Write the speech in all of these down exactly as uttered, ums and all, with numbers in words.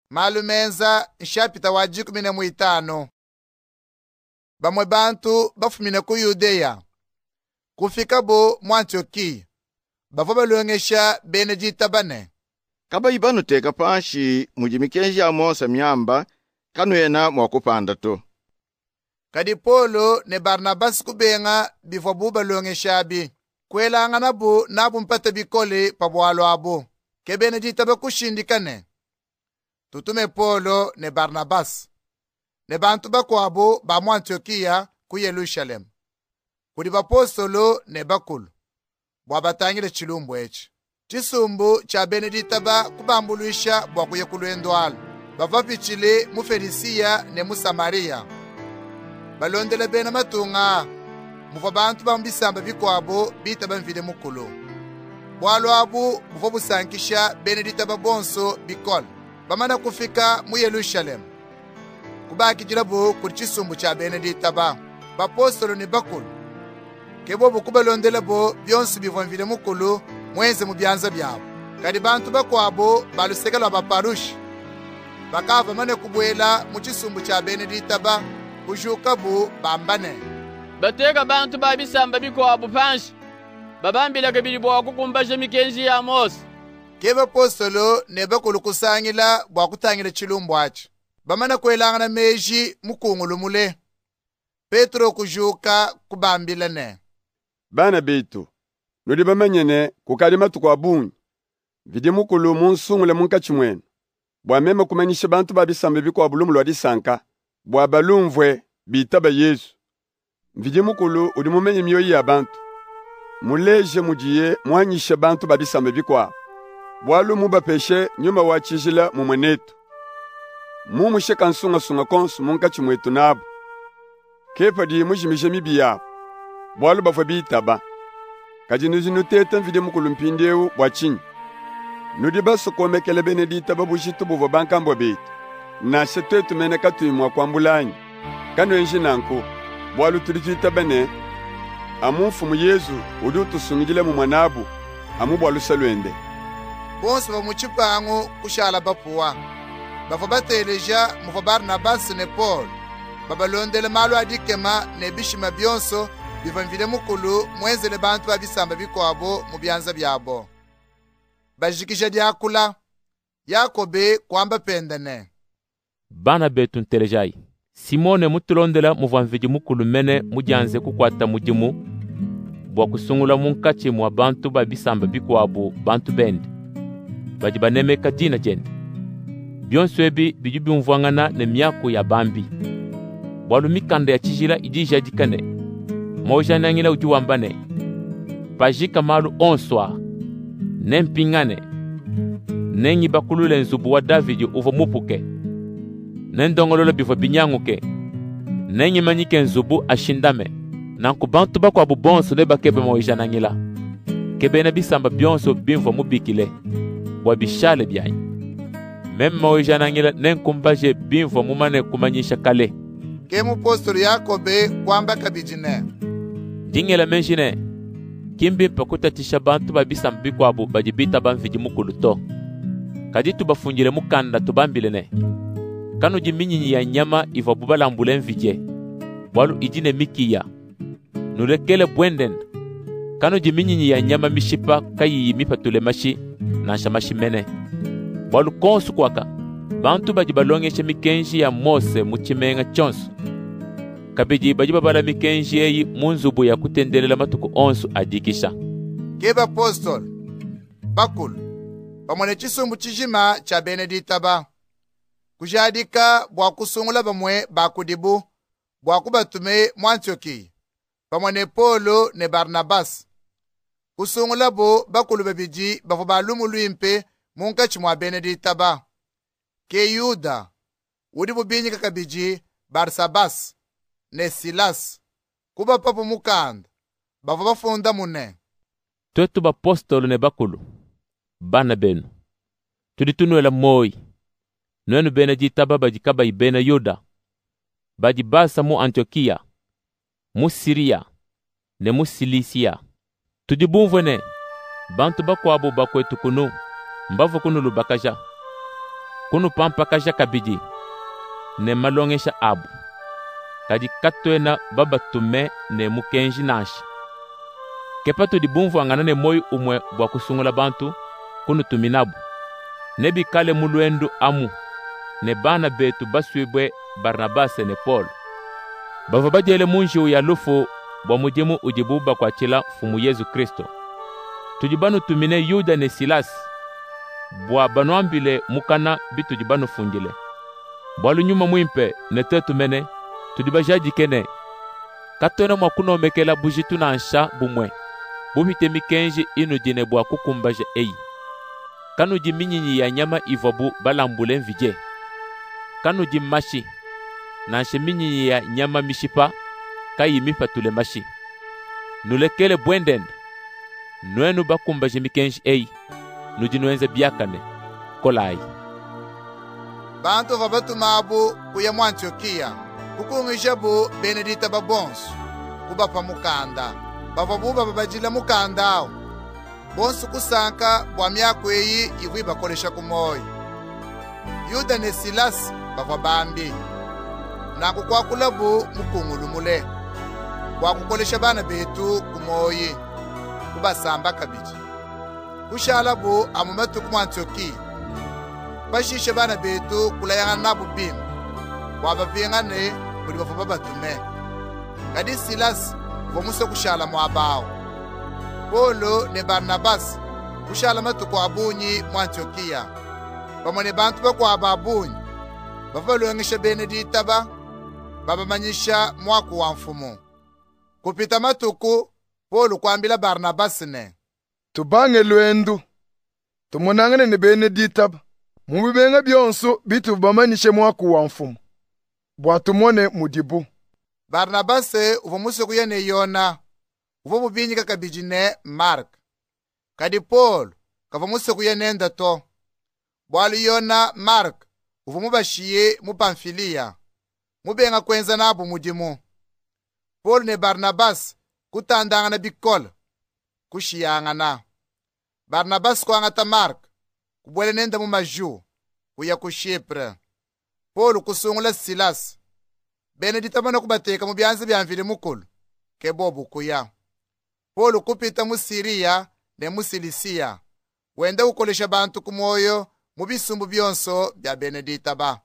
malumenza nshapita wa jikumi na muitano. Bamwe bantu bafumine ku Yudeya kufika bo mu Antiokia bavo balongesha Benedita bane kaba ibanu teka panshi mujimikenji amosa myamba kanu yena mwakupanda to. Kadi Polo ne Barnabas kubenga bifo bu balongesha bi kwelanga nabu nabu mpata bikole pabwalo abo ke Benedita bakushindikane. Tutume Polo ne Barnabas ne bantu bakwabo ba mu Antiokia ku Yerusalem kudi bapostolo ne bakulu bwabatangire chilumbu echi. Chisumbu cha Benedita ba kubambuluisha bwakuye kulwendwalo bavapichile mu Felisia ne mu Samaria balondele bena matunga muva bantu bambisamba bikwabo bita bamvide mukulu bwalo abu muva busankisha Benedita babonso bikola bamana kufika mu Yerusalem kubaki jilabo kuri chisumbu cha Benedita ba bapostolo ne bakulu kebo bukubalondele bo byonsi bivomvile mukulu mwenze mu byanza byabo kadi bantu bakwabo balusekela baparushi bakava mane kubwela mu chisumbu cha Benedita ba kujuka bu bambane bateka bantu babisamba bikwabo panshi babambilaga bili bwa kukumbaje mikenji ya Mose keba apostolo ne bakulu kusangila bwa kutangira chilumbu achi bamana kwelanga na meji mukungulu mule Petro kujuka kubambila ne bana betu nodi bamanyene kukali matuko abunyi vidi mukulu munsungule munkachimwenu bwa meme kumanyisha bantu babisamba bikwa bulumulu wadisanka bwa balumvwe bitaba Yesu vidi mukulu udi mumenye myoyi ya bantu muleje mujiye mwanyisha bantu babisamba bikwa bwalu mubapeshe nyuma wachijila mumwenetu mumushe kansunga sunga konsu munkachimwetu nabo kepa di mujimishe mibiya bwalu bafwa bitaba kajinuzinu teta vidi mukulu mpindeu bwachinyi nudi baso komekele Benedita babushitu buvo bankambo betu na shetetu mene katuimwa kwambulanyi kano enji nanku bwalu tulijita bene amufu mu Yesu udi utusungijile mu mwanabu amu bwalu salwende bonse bamuchipangu kushala bapuwa bafo bateleja mufa Barnabas ne Paul babalondele malu adikema ne bishima byonso bivamvile mukulu mwenzele bantu babisamba bikwabo mu byanza byabo bajikisha diakula Yakobe kwamba pendane bana betu ntelejai Simone mutulondela muvamviji mukulu mene mujanze kukwata mujimu bwa kusungula munkachi mwa bantu babisamba bikwabo bantu bendi baji banemeka dina jende byonso ebi biju byumvwangana ne myako ya bambi bwalu mikanda ya chijila idija dikane moja nangila ujuwambane pajika malu onswa nempingane nenyi bakulule nzubu wa Davidi uvo mupuke nendongololo bifo binyanguke nenyi manyike nzubu ashindame nanku bantu bakwa bubonso ne bakebe moja nangila kebe na bisamba byonso bimvo mubikile bwa bishale byanyi meme moja nangila nenkumbaje bimvo mumane kumanyisha kale kemu apostolo Yakobe kwamba kabijine dingela menjine kimbi pakutatisha bantu babisamba bikwabo bajibita bamviji mukulu to kaditu bafunjile mukanda tubambile ne kanu jiminyinyi ya nyama iva bubalambule mvije walu ijine mikiya nulekele bwenden kanu jiminyinyi ya nyama mishipa kayi mipatule mashi na shamashi mene walu konsu kwaka bantu bajibalongeshe mikenji ya Mose muchimenga chonsu kabiji bajibabala mikenji eyi munzubu ya kutendelela matuku onsu adikisha keba apostolo bakulu pamone chisumbu chijima cha Benedita ba kujadika bwa kusungula bamwe bakudibu bwa kubatume mu Antiokia pamone Polo ne Barnabas kusungula bo bakulu babiji bafo balumulu impe munkachi mwa Benedita ba ke Yuda udi bubinyika kabiji Barsabas ne Silas kuba papo mukanda bafo bafunda mune twetu bapostolo ne bakulu bana benu tuditunwela moi nwenu Benedita baba jikaba ibena Yuda baji basa mu Antiokia mu Siria ne mu Silisia tudibumvwene bantu bakwabo bakwetu kunu mbavu kunulu bakaja kunu pampa kaja kabidi ne malongesha abu kadi katwena baba tume ne mukenji nashi kepatu di bumvu angana ne moyi umwe bwa kusungula bantu kunu tuminabu ne bikale muluendu amu ne bana betu baswibwe Barnabase ne Paul bava bajele munji ya lufu bwa mudimu ujibuba kwa chila fumu Yesu Kristo tujibanu tumine Yuda ne Silas bwa banwambile mukana bitujibanu fungile bwalu nyuma mwimpe ne tetu mene tudibajaji kene katona mwakuno mekela bujitu na ansha bumwe bubite mikenji inu dine bwa kukumbaje eyi kanu di minyinyi ya nyama ivobu balambule mvije kanu di mashi na nshe minyinyi ya nyama mishipa kayi mipa tule mashi nulekele bwenden nuenu bakumbaje mikenji eyi nudinuenze biakane kolai bantu vabatumabu kuya mu Antiokia kukungishabu Benedita babonsu kubapa mukanda bavabuba babajila mukanda awo bonsu kusanka bwa myako eyi ivu bakolesha kumoyo Yuda ne Silas bava bambi naku kwakulabu mukungulu mule kwakukolesha bana betu kumoyi kubasamba kabiji kushalabu amumatu ku Antiokia bashishe bana betu kulayanga nabu bim wabavingane kuli bafu babatume kadi Silas vomuse kushala mwabao Paulo ne Barnabas kushala matuku abunyi mu Antiokia pamwe bantu bakwa abunyi bavalongesha Benedita ba babamanyisha mwaku wa mfumu kupita matuku Paulo kwambila Barnabas ne tubange lwendu tumonangane ne Benedita ba mubibenga byonso bitu bamanyishe mwaku wa mfumu bwatumone mudibu Barnabase uvomuse kuyene Yona uvomu binyika kabijine Mark kadi Paul kavomuse kuyene ndato bwalu Yona Mark uvomu bashiye mu Pamfilia mubenga kwenza nabu mudimu Paul ne Barnabas kutandanga na bikola kushiyangana Barnabas kwangata Mark kubwele nenda mu maju kuya ku Chypre Paul kusungula Silas Benedita bana kubateka mu byanze byamvile mukulu kebobu kuya Paul kupita mu Siria ne mu Silisia wenda ukolesha bantu kumoyo mu bisumbu byonso bya Benedita ba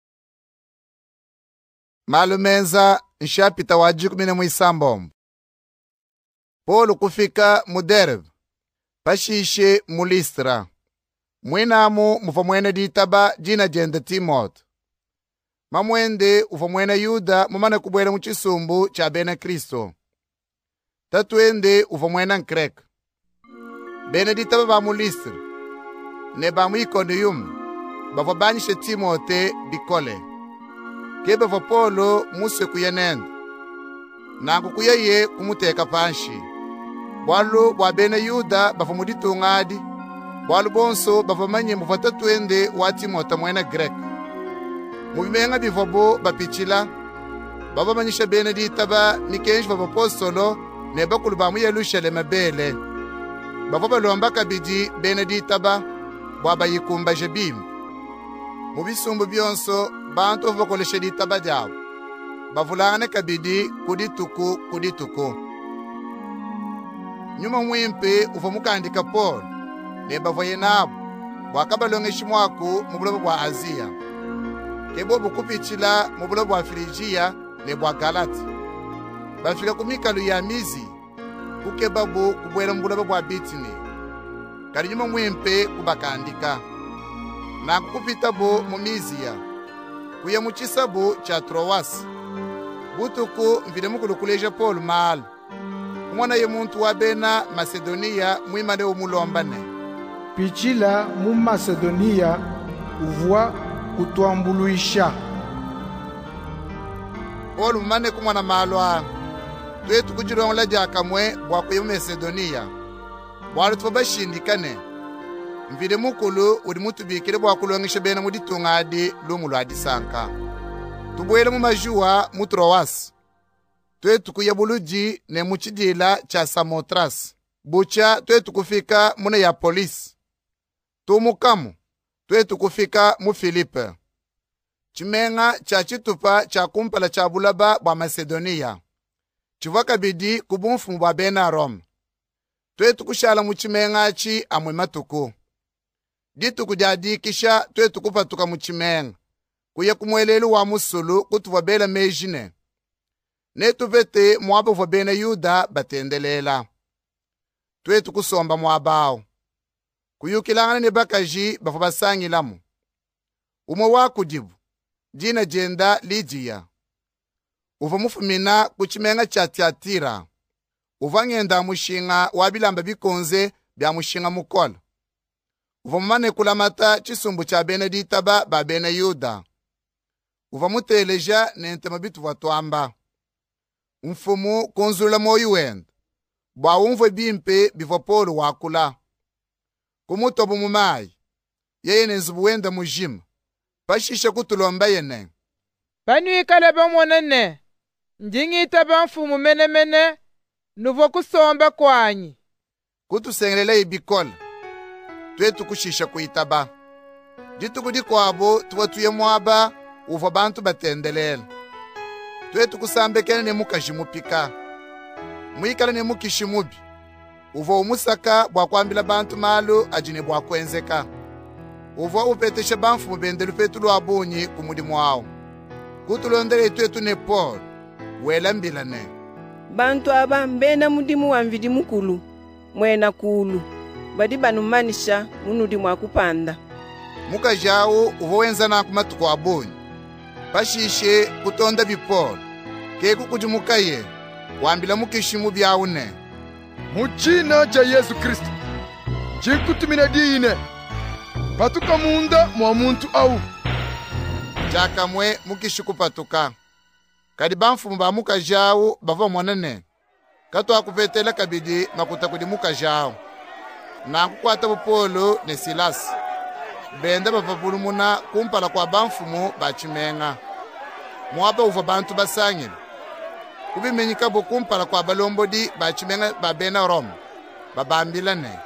malumenza nshapita waji kumine mu isambombo Paul kufika mu Derbe pashishe mu Listra mwinamu mufa mwene ditaba jina jende Timote mamwende ufa mwene Yuda mumana kubwela mu chisumbu cha bene Kristo tatuende ufa mwena Nkrek Benedita ba mu Listra ne ba mu Iconium bava banyishe Timote bikole kebe va Paulo muse kuyenenda nangu kuyeye kumuteka panshi bwalu bwa bene Yuda bava mu ditungadi bwalu bonso bava manye muvata twende wa Timota mwena Grek mubimenga bivobo bapichila baba manyisha Benedita ba mikenji baba apostolo ne bakulu ba mu Yerusalemu bele bava balomba kabidi Benedita ba bwaba yikumba jebim mubisumbu byonso bantu bakolesha ditaba jawo bavulane kabidi kudituku kudituku nyuma mwimpe ufa mukandika Paul ne bavoye nabo bwakabalongeshi mwaku mu bulobo bwa Asia kebo bukupichila mu bulobo bwa Frigia ne bwa Galati bafika kumikalu ya Mizi kukebabu kubwela mu bulobo bwa Bitini kali nyuma mwimpe kubakandika na kukupita bo mu Mizia kuya mu chisabu cha Troas butuku mvile mukulukuleja Paul mal mwana ye muntu wa bena Macedonia mwimane umulombane pichila mu Macedonia uvwa kutwambuluisha Paul mumane kumwana malwa twetu kujilongola jakamwe bwa kuya mu Macedonia bwalu tubashindikane mvile mukulu uri mutubikile bwa kulongesha bena mu ditungadi lumu lwa disanka tubwele mu majuwa mu Troas twetu kuya buluji ne muchidila cha Samotras bucha twetu kufika mune ya polisi tumukamu twetu kufika mu Filipe. Chimenga cha chitupa cha kumpala cha bulaba bwa Macedonia. Chivaka bidi kubumfumu bwa bena Rome. Twetu kushala mu chimenga chi amwe matuku. Ditu kujadikisha twetu kupatuka mu chimenga. Kuye kumwelelu wa musulu kutuva bela mejine. Netu vete mwaba vwa bena Yuda batendelela. Twetu kusomba mwabao. Kuyukilangana ne bakaji bafa basangilamu. Umwe wakujibu. Jina jenda Lidia. Uva mufumina kuchimenga cha Tiatira. Uva ngenda mushinga wabilamba bikonze bya mushinga mukola. Uva mane kulamata chisumbu cha Benedita ba ba bena Yuda. Uva muteleja nente mabitu vatwamba. Mfumu konzula moyu wenda. Bwa umve bimpe biva polo wakula. Kumutobu mumai. Yeye nenzubu wenda mujima. Pashisha kutulomba yene. Panuikala bamonene. Njingita bamfumu mene mene. Nuvo kusomba kwanyi. Kutusengelela ibikola. Twetu kushisha kuitaba. Jitu kudi kwabo tuwa tuye mwaba. Uva bantu batendelela. Twetu kusambekele ne mukajimupika. Mwikala ne mukishimubi. Uva umusaka bwa kwambila bantu malu ajine bwa kwenzeka. Uva upeteshe banfu bendelu petu lwa bunyi kumudi mwao. Kutulondele twetu ne Paul. Wela mbilane. Bantu aba mbena mudimu wa mvidi mukulu. Mwena kulu. Badi banumanisha munudi mwa kupanda. Muka jao uva wenza na kumatuku wa bunyi. Pashishe kutonda bi Paul. Keku kujimuka ye. Wambila mukishimu byaune. Muchina cha Yesu Kristo. Chikutumina diine. Patuka munda mwa muntu au. Chaka mwe mukishiku patuka. Kadi banfu mba muka jao bava mwanene. Kato akupetela kabidi makuta kudi muka jao. Na kukwata Polo ne Silas. Benda bavavulu muna kumpala kwa banfumu bachimenga. Mwaba uva bantu basangile. Kubimenyika bo kumpala kwa balombodi bachimenga babena Rome. Babambilane.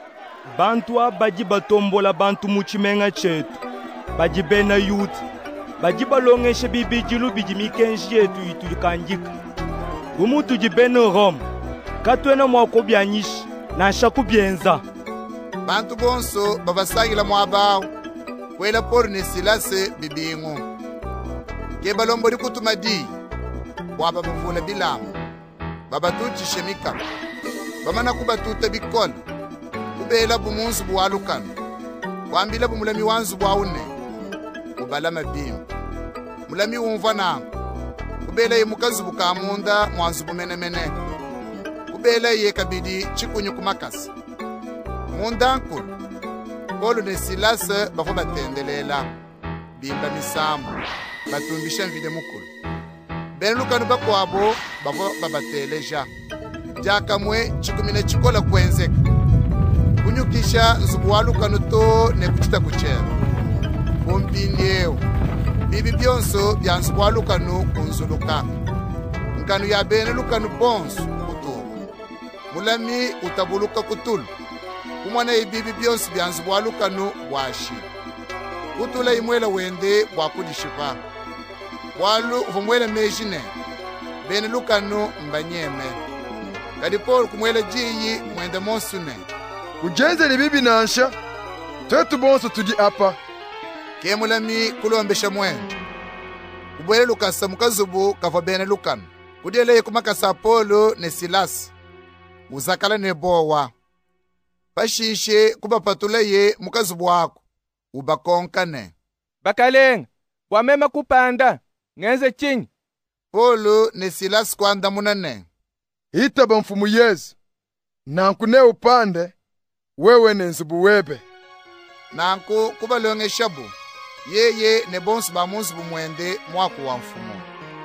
Bantu abaji batombola bantu muchimenga chetu. Baji bena Yuda. Baji balongeshe bibijilu bijimikenji yetu itulikanjika. Umutu jibena Rome. Katwena mwako byanyishi na shaku byenza. Bantu bonso babasangila mwabao. Kwela Paul ne Silas bibingu. Ke balombo di kutumadi. Waba bavula bilamu. Baba tuti shemika. Bamana kubatuta bikola. Kubela bumunzu buwalukana. Wambila bumulami wanzu bwaune. Ubala mabimu. Mulami umva nangu. Kubela ye mukazi bukamunda mwanzu bumene mene. Kubela ye kabidi chikunyu kumakasi. Mundankulu. Paul ne Silas bafo batendelela. Bimba misambu. Batumbisha mvide mukulu. Benelukanu bakwabo bafo babateleja. Jaka mwe chikumine chikola kwenzeka. Kunyukisha nzubuwalukanu to ne kuchita kuchera. Kumpindiewo. Bibi byonso bya nzubuwalukanu kunzuluka. Nkanu ya Benelukanu bonsu kutuba. Mulami utabuluka kutulu. Kumwana ibibi byonso bya nzubuwalukanu washi. Kutula imwela wende wakulishipa. Walu uvumwela mejine. Benelukanu mbanyeme. Kadi Paul kumwela jiyi mwende monsune. Kujenze ni bibi nansha. Twetu bonso tudi apa. Kemulami kulombesha mwende. Kubwele lukasa mukazubu kava Benelukanu. Kudiele kumakasa Paul ne Silas. Uzakala ne bowa. Pashishe kubapatula ye mukazubu wako. Ubakonkane. Bakalenga. Wamema kupanda. Ngenze chini. Paul ne Silas kwanda munane. Itaba mfumu Yesu. Nankune upande. Wewe ne nzubu webe. Nanku kubalonge shabu. Yeye ne bonsu ba munzu bumwende mwaku wa mfumu.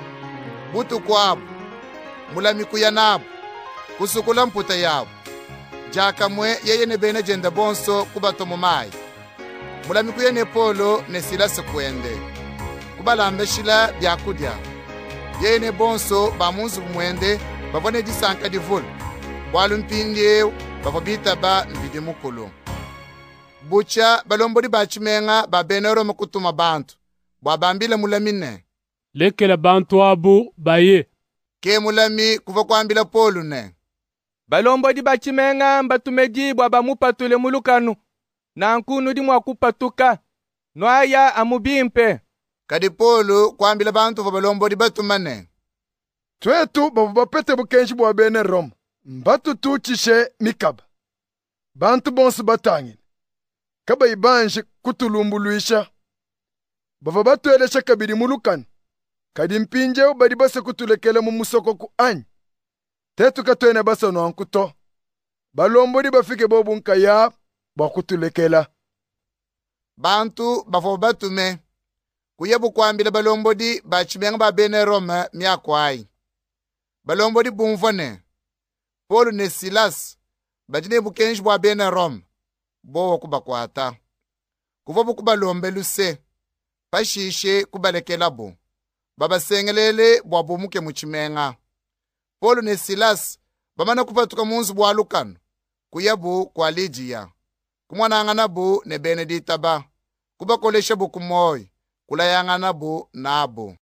Butu kwabu. Mulami kuyanabu. Kusukula mputa yabu. Jaka mwe yeye ne bene jenda bonso kubatomo mai. Mulami kuye ne Polo ne Silas kwende. Kubalambeshila byakudya. Yeye ne bonso ba munzu bumwende babone disanka divulu. Walu mpindie bababita ba nvide mukulu. bucha balombodi bachimenga babene Roma kutuma bantu bwabambila mulamine lekela bantu abo baye ke mulami kuva kwambila Polo ne balombodi bachimenga mbatumeji bwa bamupatule mulukanu na nkunu di mwakupatuka noaya amubimpe kadi Polo kwambila bantu va balombodi batumane twetu bavu bapete bukenshi bwa bene Roma mbatu tuchishe mikaba bantu bonse batangile kaba ibanje kutulumbuluisha bava batwelesha kabiri mulukanu kadi mpinjeu badi base kutulekele mu musoko ku anyi tetu katwene basa no ankuto balombodi bafike bobu nkaya bakutulekela bantu bafo batume kuyebu kwambila balombodi bachimenga ba bene Roma miakwai balombodi bumvone Polo ne Silas bajine bukenshi bwa bene Roma bo kubakwata kuva bukubalombe luse pashishe kubalekela bo babasengelele bwa bumuke muchimenga Polo ne Silas bamana kupatuka munzu bwa lukano kuyabu kwa Lidia kumwanangana bu ne Benedita ba kubakolesha bu kumoy kulayangana bu nabo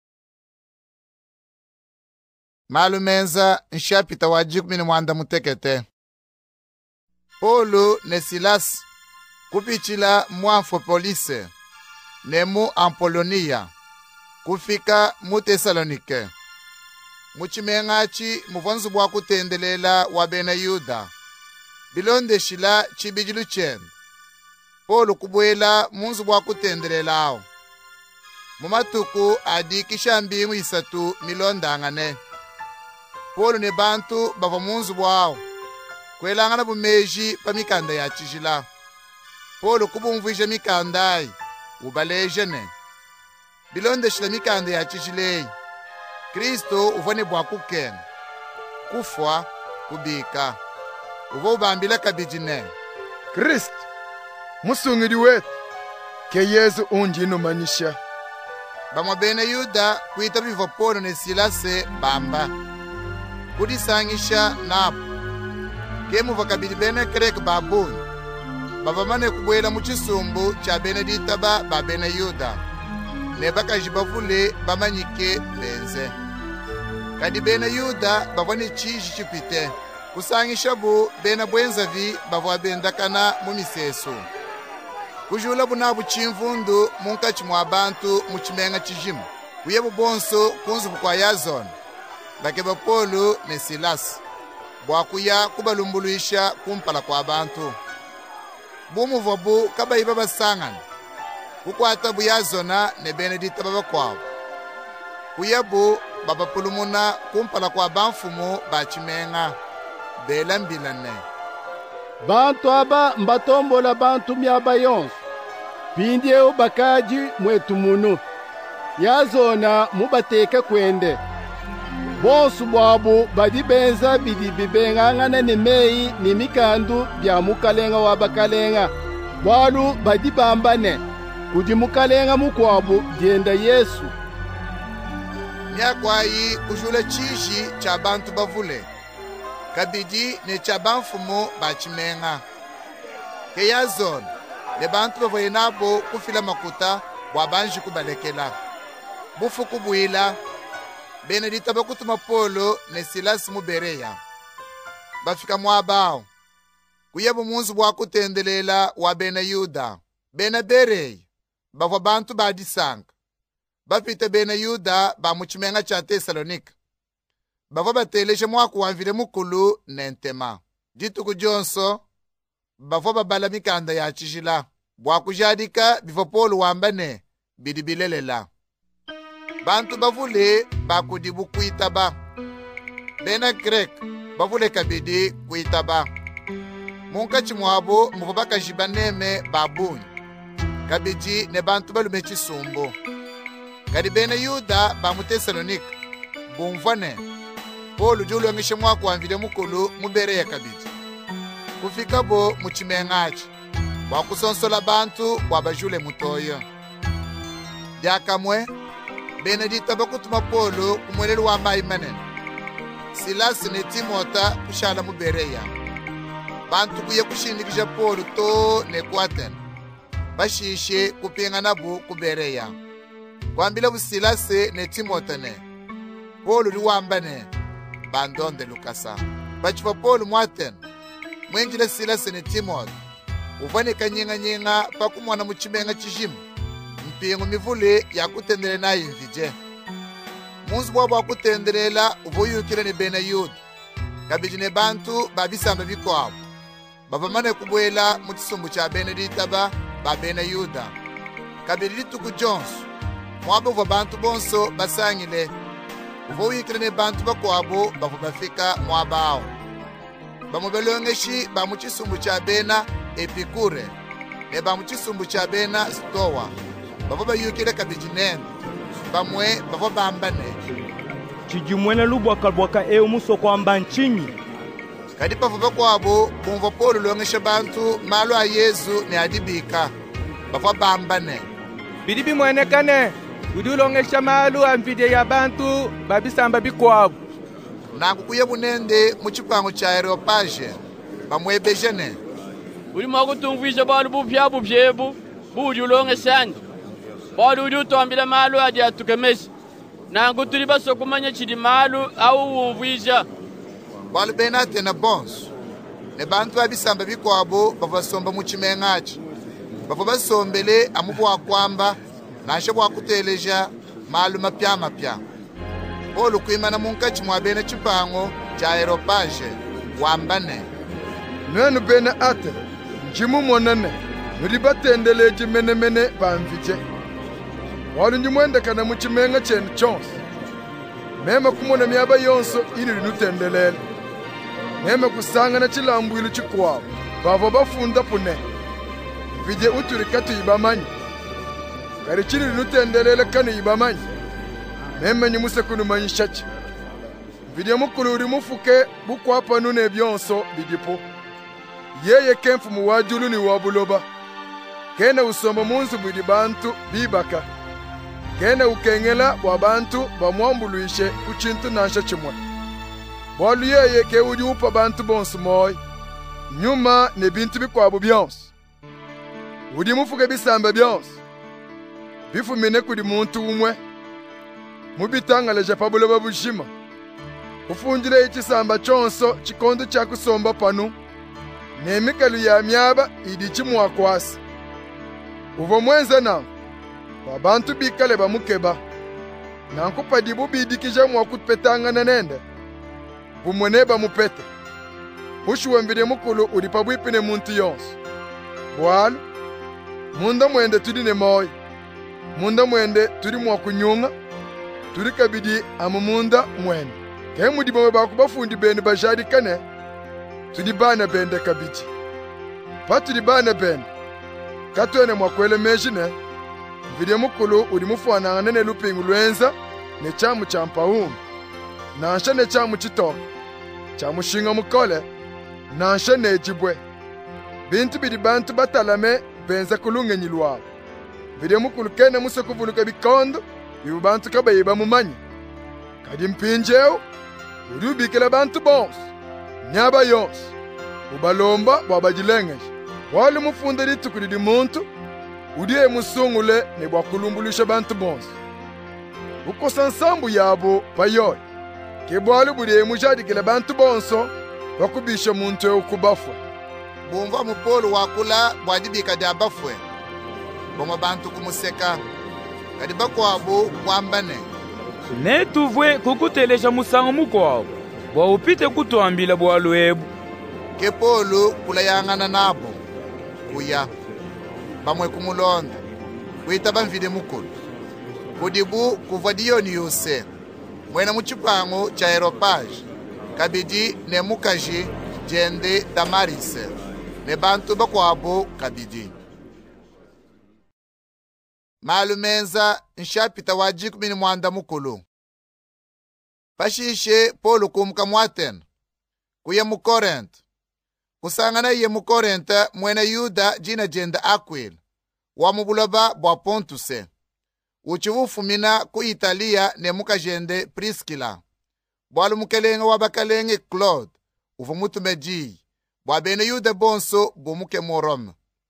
malumenza nshapita wajikumi mwanda mutekete Polo ne Silas kupichila mu Amfipolise ne mu Ampolonia kufika mu Tesalonike muchimengachi muvonzu bwa kutendelela wa bene Yuda bilonde shila chibijilu chenu Polo kubwela munzu bwa kutendelelao mumatuku adikisha mbingu isatu milondangane Polo ne bantu bava munzu bwao kwelangana bumeji pa mikanda ya chijila Polo kubumvuisha mikandai ubaleje ne bilonde shila mikanda ya chijilei Kristo uvone bwa kuken kufwa kubika uvo ubambila kabijine Kristo musungiri wetu ke Yesu unjino manisha bamwa bene Yuda kuita biva Polo ne Silase bamba kudisangisha napo kemu vakabili bene Krek babuni bavamane kubwela muchisumbu cha Benedita ba ba bene Yuda ne bakajibavule bamanyike benze kadi bene Yuda bavone chiji chipite kusangisha bu bena bwenza vi bavwa bendakana mu miseso kujula bunabu chimvundu munkachi mwa bantu muchimenga chijimu kuyebu bonso kunzu kwa Yazon bakeba Polo ne Silas bwakuya kubalumbuluisha kumpala kwa bantu bumuvobu kaba iba basangana kukwata bu Yazona ne Benedita baba kwao kuyebu baba pulumuna kumpala kwa banfumu bachimenga belambilane bantu aba mbatombola bantu myaba yonse pindieu bakaji mwetu muno Yazona mubateke kwende bonsu bwabo badi benza bidi bibengangana ne mei ni mikandu bya mukalenga wa bakalenga bwalu badi bambane kudi mukalenga mukwabo dienda Yesu myakwayi kujula chishi cha bantu bavule kabidi ne cha banfumu bachimenga ke Yazon le bantu bavoyenabo kufila makuta bwa banji kubalekela bufu kubwila Benedita bakutuma Polo ne Silas mu Bereya bafika mwabao kuyebu munzu bwa kutendelela wa bene Yuda bene Bereya bava bantu badisanga bapita bene Yuda ba muchimenga cha Tesalonika bava bateleshe mwaku wamvile mukulu nentema dituku jonso bava babala mikanda ya chijila bwa kujadika biva Polo wambane bidibilelela bantu bavule bakudibu kuitaba bena Grek bavule kabidi kuitaba munkachi mwabo muva bakajiba neme babuni kabidi ne bantu balume chisumbu kadi bene Yuda ba mu Tesalonika bumvane Polo julongishe mwaku wamvile mukulu mubereya kabidi kufika bo muchimengachi wakusonsola bantu wabajule mutoyo diakamwe Benedita bakutuma Polo kumwelelu wa mai manene Silas ne Timota kushala mu Bereya bantu kuye kushindikisha Polo to ne kwatena bashishe kupinga nabu ku Bereya. Kwambile busilase ne Timotene Polo liwambane bandonde Lukasa bachifa Polo mwaten mwenjile Silase ne Timote uvane kanyinga nyinga pakumwana muchimenga chijimu mpingu mivule ya kutendele na invije munzu bwabo akutendelela uvoyukile ne bena Yuda kabiji ne bantu babisamba bikwabo babamane kubwela mutisumbu cha Benedita ba babena Yuda kabiri lituku Jonsu mwabo uva bantu bonso basangile uvoyukile ne bantu bakwabo bavu bafika mwabao bamubelongeshi bamuchisumbu cha bena Epikure ne bamuchisumbu cha bena Stowa bavo bayukile kabiji nene bamwe bavo bambane chijimwene lubwaka bwaka eo muso kwa mbanchinyi kadi pavu bakwabo bumva Polo longesha bantu malo a Yesu ne adibika bavo bambane bidibi mwene kane udulongesha malo amvide ya bantu babisamba bikwabo nangu kuye bunende muchipango cha Areopage bamwebejene uli mwakutungwisha balu bupya bupyebu budi ulongeshanji balu udi utoambila malo adi atukemesha nangu tuli basokumanya chidi malo au uumvwisha balu bena tena bonso ne bantu babisamba bikwabo bavasomba muchimengachi bavo basombele amubu wakwamba nashe bwakuteleja malu mapya mapya Polo kuimana munkachi mwabene chipango cha Areopage wambane nenu bene ate njimu monene nuribatendeleje mene mene bamvije walu njimwende kana muchimenga chenu chonse mema kumona myaba yonso ili linutendelele mema kusangana chilambuilu chikwabo bavo bafunda pune vije uturikatu ibamanyi kari chili linutendelele kanu ibamanyi mema nyimuse kunumanyishachi vije mukulu uri mufuke bukwapa nune byonso bidipo yeye kemfu muwajulu ni wabuloba kena usomba munzu mwidi bantu bibaka kena ukengela wa bantu bamwambuluishe kuchintu nansha chimwe bolu yeye ke udi upa bantu bonsu moy nyuma ne bintu bikwabo byonso udi mufuke bisamba byonso bifumine kudi muntu umwe mubitangaleja pabuloba bushima ufunjile ichisamba chonso chikondo cha kusomba panu nemikalu ya myaba idichi mwakwasi uvo mwenze na wabantu bikale bamukeba nankupadi bubidikija mwakupetangana nende bumwene bamupete ushuwembile mukulu ulipa bwipine muntu yonso bwalu munda mwende tuli ne moyo munda mwende tuli mwakunyunga tuli kabidi amumunda mwende kemudi bamwe bakubafundi benu bajadi kane tuli bana bende kabiji pa tuli bana bende katwene mwakwele mejine mvile mukulu uli mufuanangane ne lupingu lwenza ne chamu cha mpahumbi nansha ne chamu chitoka chamushinga mukole nansha ne jibwe bintu bidi bantu batalame benza kulungenyi lwabo vile mukulu kene muse kuvuluka bikondo bibu bantu kabayiba mumanyi kadi mpinjeu uli ubikila bantu bonso nyaba yonso ubalomba bwabajilengeje wali mufunda lituku lidi muntu udiye musungule ne bwakulumbuluisha bantu bonso ukosa nsambu yabo payoyi kebwali budiye mujadikila bantu bonso bakubisha muntu eukubafwe bumva mupolo wakula bwadibika diabafwe bomo bantu kumuseka kadi bakwabo kwambane netuvwe kukuteleja musango mukwabo bwaupite kutuambila bwalu ebu ke Polo kulayangana nabo kuya bamwe kumulonda kuita bamvide mukulu kudibu kuva Dioniyuse mwena muchipango cha Areopage kabidi ne mukaji jende Damarise ne bantu bakwabo kabidi malumenza nshapita wajiku mini mwanda mukulu pashishe Polo kumka mwaten kuye mu Korint kusangana ye mu Korinte mwene Yuda jina jenda Aquil wa mubuloba bwa Pontuse uchivufumina ku Italia ne mukajende Priskila bwalu mukelenge wa bakalenge Claude uvu mutume ji bwa bene Yuda bonso bumuke mu Rome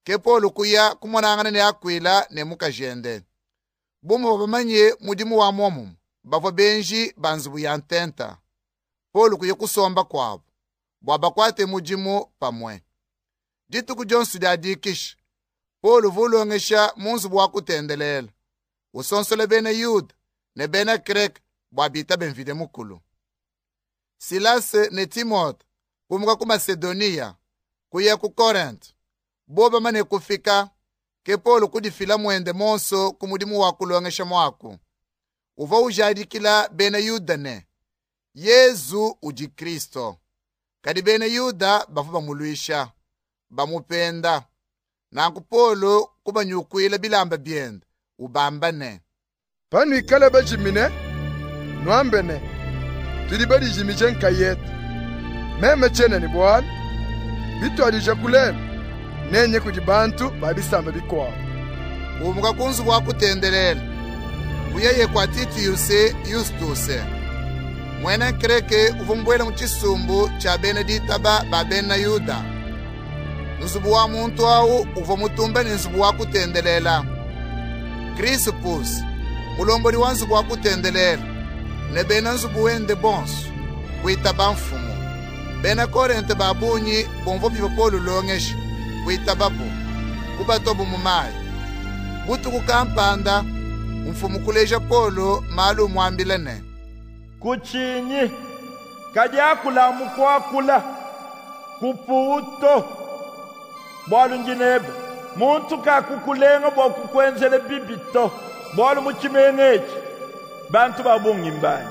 ke Polo kuya kumonangana ne Akwila ne mukajende. Bumo bamanye mudimu wa momu, bavo benji banzibu ya ntenta. Polo kuya kusomba kwabo, bwabakwate mudimu pamwe. Ditu kujonsu da dikish, Polo vulongesha munzibu wa kutendelela. Usonsole bene Yuda, ne bene Krek, bwabita benvide mukulu. Silas ne Timote, kumuka ku Macedonia, kuya ku Korint. Boba mane kufika, ke Polo kudifila mwende monso kumudimu wa kulongesha mwaku. Uva ujadikila bene Yuda ne. Yezu uji Kristo. Kadi bene Yuda bafu bamuluisha, bamupenda. Nanku Polo kuba nyukwila bilamba bienda, ubamba ne. Panu ikala bajimine, nwambe ne. Tulibadi jimijen kayet. Meme chene ni bwali. Bitu adija kulenu. Nenye kujibantu babisamba bikwa. Umuka kunzu wa kutendelela. Kuyeye kwa Titiuse Yustuse. Mwene Kreke uvumbwele mchisumbu cha Benedita ba babena Yuda. Nzubu wa muntu au uvumutumbe ni nzubu wa kutendelela. Crispus, mulomboli wa nzubu wa kutendelela. Ne bena nzubu wende bonsu. Kuita banfumu. Bena Korente babunyi bonvo bivo Polo longesha. Kuita babu. Kuba tobu mumai. Butu kukampanda. Mfumu kuleja Polo malu mwambilene. Kuchinyi. Kajakula mukwakula. Kuputo. Bwalu njinebe. Muntu kakukulenga bwa kukwenzele bibito. Bwalu muchimengechi. Bantu babungi mbani.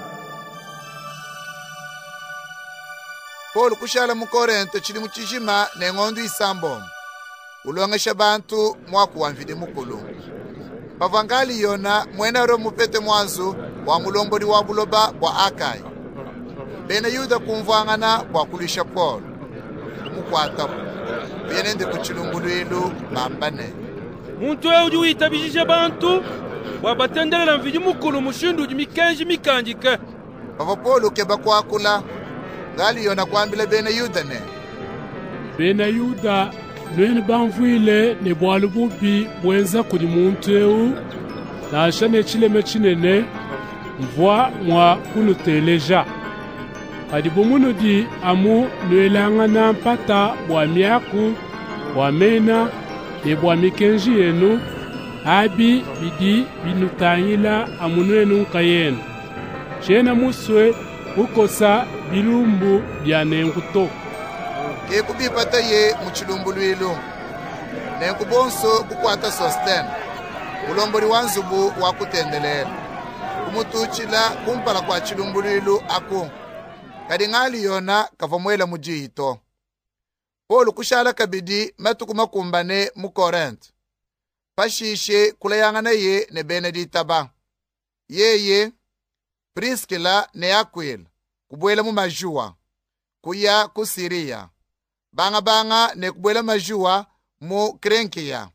Polo kushala mu Korente chili muchijima ne ngondu isambo. Ulongesha bantu mwaku wanvide mukulu. Pavangali yona mwena ro mupete mwanzu wa mulombodi wa buloba wa Akai. Bene Yuda kumvangana bwa kulisha Polo. Mukwata. Bienende kuchilungulwilu bambane. Muntu e uji witabijisha bantu wabatendelela mvidi mukulu mushindu uji mikenji mikanjike. Pava Polo keba kwakula. Gali yona kwambile bene Yuda ne. Bene Yuda nwene banvuile ne bwalu bubi bwenza kuli muntu eu nasha ne chileme chinene mvwa mwa kunuteleja. Kadi bumunu di amu nwelangana mpata bwa miaku bwa mena ne bwa mikenji yenu abi bidi binutanyila amu nwenu nkayenu. Chena muswe ukosa bilumbu bya nenkuto. Ke kubipata ye muchilumbu lwilu. Nenkubonso kukwata Sosten. Mulombori wanzubu wa kutendelela. Kumutuchila kumpala kwa chilumbu lwilu aku. Kadi ngali yona kavamwela mujito. Polo kushala kabidi matuku makumbane mu Korint. Pashishe kulayangana ye ne Benedita ba. Yeye, Priskila ne Akwila. Kubwela mu majua. Kuya ku Siria. Banga banga ne kubwela majua mu Krenkia.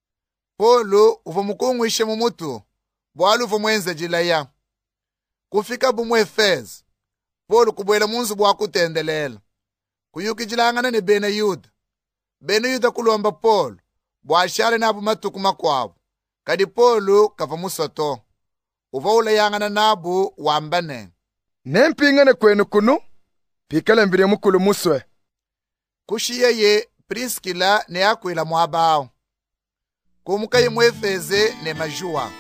Polo uvumukungwishe mu mutu. Bwalu uvumwenze jilaya. Kufika bumu Efez. Polo kubwela munzu bwa kutendelela. Kuyuki jilangana ne Bene Yuda. Bene Yuda kulomba Polo. Bwashale nabu matuku makwabu. Kadi Polo kava musoto. Uva ulayangana nabu wambane. Nempingane kwenu kunu. Pikala mbire mukulu muswe. Kushiye ye Priskila ne Akwila mwabao. Kumuka ye mwefeze ne majua.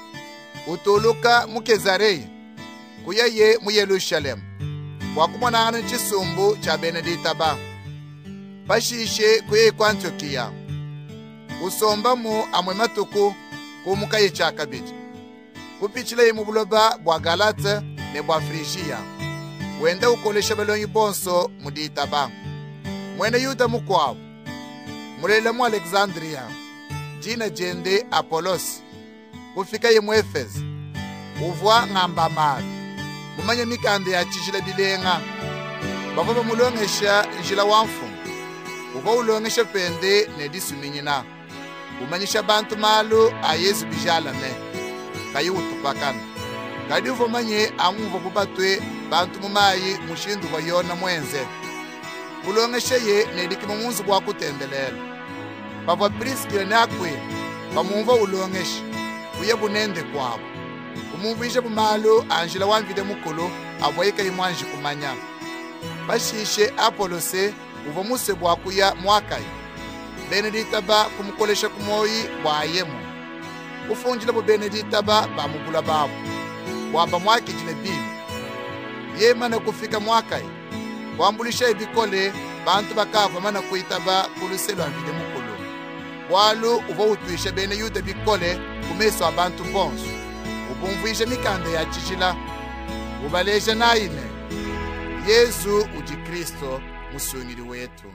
Utuluka mu Kezarei. Kuya ye mu Yerusalem. Wakumonangana chisumbu cha Benedita ba. Pashishe kuye kwa Antiokia. Usomba mu amwe matuku kumuka ye chakabiji. Kupichila ye mubuloba bwa Galata ne bwa Frigia. Wenda ukolesha belongi bonso mudita ba. Mwene Yuda mukwabu. Mulele mu Alexandria. Jina jende Apolos. Kufika ye mu Efes. Uvwa ngamba mali. Mumanye mikande ya chishile bilenga. Bavaba mulongesha njila wamfu. Uva ulongesha pende ne disuminyina. Umanyisha bantu malu a Yesu bijala ne. Kayi utupakana. Kadi uva manye amuva bubatwe bantu mumayi mushindu vayona mwenze. Ulongesha ye ne dikimu munzu kwa kutendelela. bava Priskila ne Akwila bamumva ulongesha kuye bunende kwabo kumumvishe bumalo anjila wamvide mukulu avoyeka imwanji kumanya bashishe Apolose uva muse bwakuya mwakayi Benedita ba kumukolesha kumoyi bwayemo ufunjile bo Benedita ba bamukula babo bwamba mwakijile bibi yema na kufika mwakayi bwambulisha ibikole bantu bakava mana kuitaba kuluselo amvide mukulu walu uva utwisha bene yuda bikole kumeso abantu bonso ubumvishe mikanda ya chichila ubalesha naine Yesu uji Kristo musungiri wetu.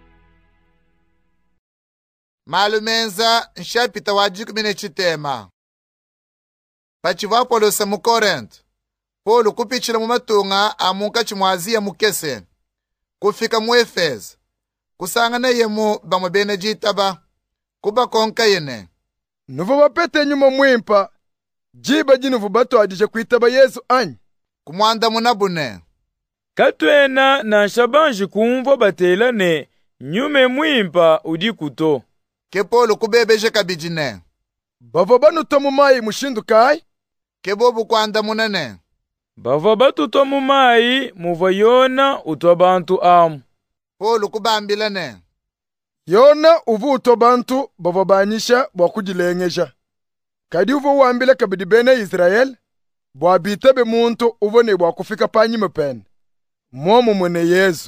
Malumenza nshapita wajiku mine chitema. Pachiva Apolose mu Korento. Polo kupichila mu matunga amunka chimwazia mukese. Kufika mu Efeso. Kusangana yemu bamwe bene jitaba. Kuba konka yene. Nuvu bapete nyuma mwimpa. Jiba jinuvu bato adije kuitaba Yesu anyi. Kumwanda munabune. Katwena na shabanji kumva batelane nyume mwimpa udi kuto. Kepolo kubebeje kabijine. Bava banu tomu mai mushindu kai? Kebobu kwanda munene. Bava batu tomu mai muva yona utwa bantu amu. Polo kubambilane. Yona uvu utwa bantu bava banyisha bwakujilengesha. Kadi uvu wambile kabidi bene Israel, bwabite be muntu uvone bwakufika panyi mepene. Mwomu mwene Yesu.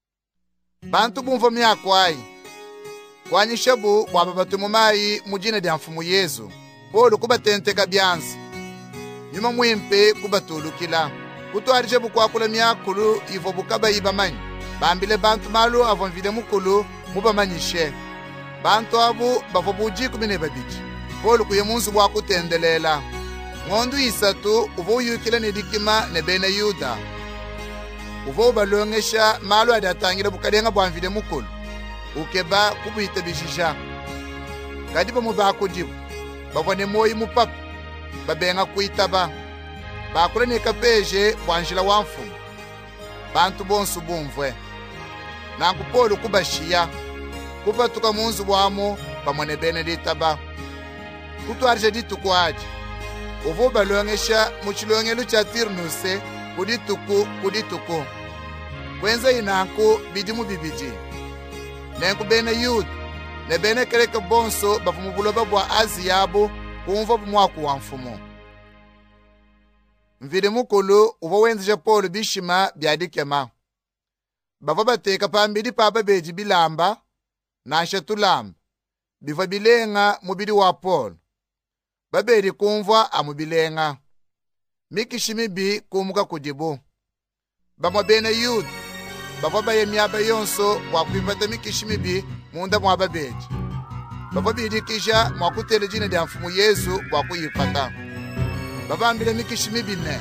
Bantu bumva myakwayi. Kwanyishabu wababatu mumayi mujine dia mfumu Yesu. Polo kubatenteka byansi. Nyuma mwimpe kubatulukila. Kutuarishe bukwakula myakulu ivo bukaba ibamanyi. Bambile bantu malu avonvide mukulu mubamanyishe. Bantu abu bavo bujiku mine babiji. Polo kuye munsu bwakutendelela. Ngondu isatu uvo yukila nidikima ne bene Yuda. Uvo balongesha malu adatangile bukadenga bwanvide mukulu. Ukeba kubuite bijisha. Kadiba mubaku jibu. Bavone moyi mupapa. Babenga kuitaba. Bakule ne kapeje bwanjila wamfumu. Bantu bonsu bumvwe. Nangu Polo kubashia. Kuba tuka munzu bwamo bamone Benedita ba. Kutuarje ditu kwaji. Uvo balongesha muchilongelu cha Tirnuse. Kudituku kudituku. Kwenza inanku bidimu bibiji. Nenku bene Yuda. Ne bene kereke bonso bafumubuloba bwa Aziyabo kumva bumwaku wa mfumu. Mvide mukulu uva wenzija Polo bishima byadikema. Bava bateka pambidi papa beji bilamba na shatulamba. Biva bilenga mubidi wa Polo. Babedi kumva amubilenga. Mikishimibi kumuka kudibu. Bamwa bene Yuda. Bava baye miaba yonso wakuimbata mikishimibi munda mwaba beji. Bava bidikisha mwakutele jine dia mfumu Yesu wakuyipata. Bava ambile mikishimibi ne.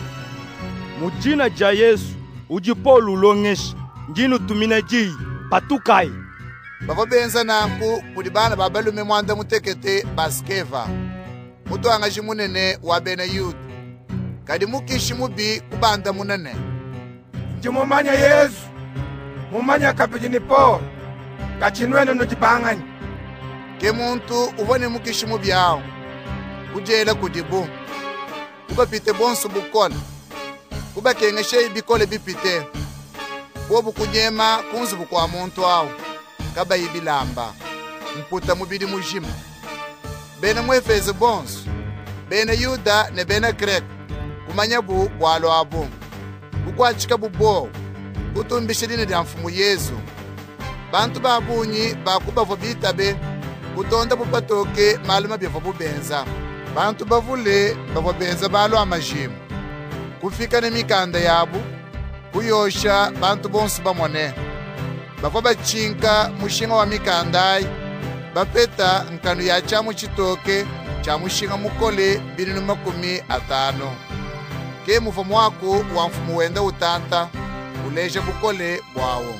Mujina ja Yesu uji Polo ulongesha njinu tumine jii patukai. Bava benza nanku kudibana babalume mwanda mutekete Baskeva. Mutu angaji munene wa bene Yuda. Kadi mukishi mubi kubanda munene. Jimumanya Yesu. Mumanya kabijini Polo. Kachinwene nujibangani. Ke muntu uvone mukishi mubi yao. Kujela kudibu. Kuba pite bonsu bukola. Kuba kengeshe ibikole bipite. Bobu kunyema kunzu bukwa muntu ao. Kaba ibilamba. Mputa mubidi mujima. Bene mwefeze bonsu. Bene Yuda ne bene Krek. Kumanya bu bwalo abu. Kukwachika bubo. Kutumbishirine dia mfumu Yesu. Bantu babunyi bakuba vobitabe. Kutonda bupatoke maluma bya vobubenza. Bantu bavule bavobenza balo amajimu. Kufika ne mikanda yabu. Kuyosha bantu bonsu bamone. Bavoba chinka mushinga wa mikandai. Bapeta nkanu ya chamu chitoke. Chamushinga mukole bili numakumi atano. Ke mufumu wako wa mfumu wenda utanta. Uleje bukole bwawo.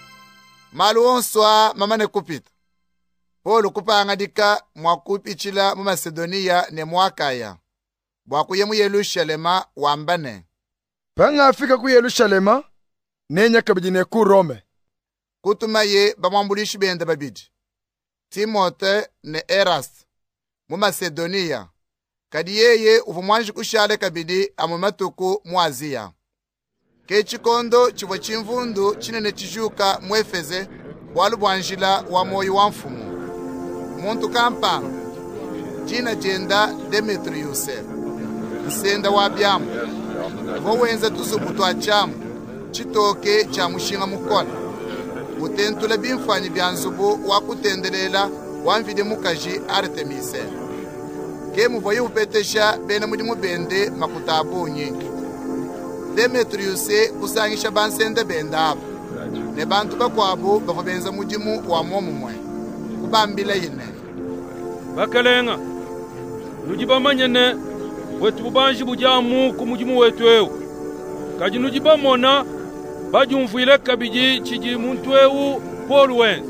Malu onswa mamane kupita. Polo kupanga dika mwakupichila mu Macedonia ne mwakaya. Bwakuye mu Yerusalema wambane. Panga afika ku Yerusalema nenya kabijine ku Rome. Kutuma ye bamwambulishi benda babidi. Timote ne Eras mu Macedonia kadi yeye uvumwanji kushale kabidi amu matuku mu Asia. Ke chikondo chivo chimvundu chinene chijuka mu Efeze bwalu bwanjila wa moyo wa mfumu. Muntu kampanga jina jenda Demetrius nsenda wa byamu vowenza tuzubu twa chamu chitoke cha mushinga mukola utentula bimfanyi bya nzubu wa kutendelela wamvide mukaji Artemise ke muvoye upetesha bena mudi mubende makutabunyi. Demetrius kusangisha bansende bendabo ne bantu bakwabo bavobenza mudimu wa momumwe kubambila yine bakalenga nujibamanyene wetu bubanji bujamu ku mudimu wetu ewu kaji nujibamona bajumvile kabiji chiji muntu ewu Paul wenzi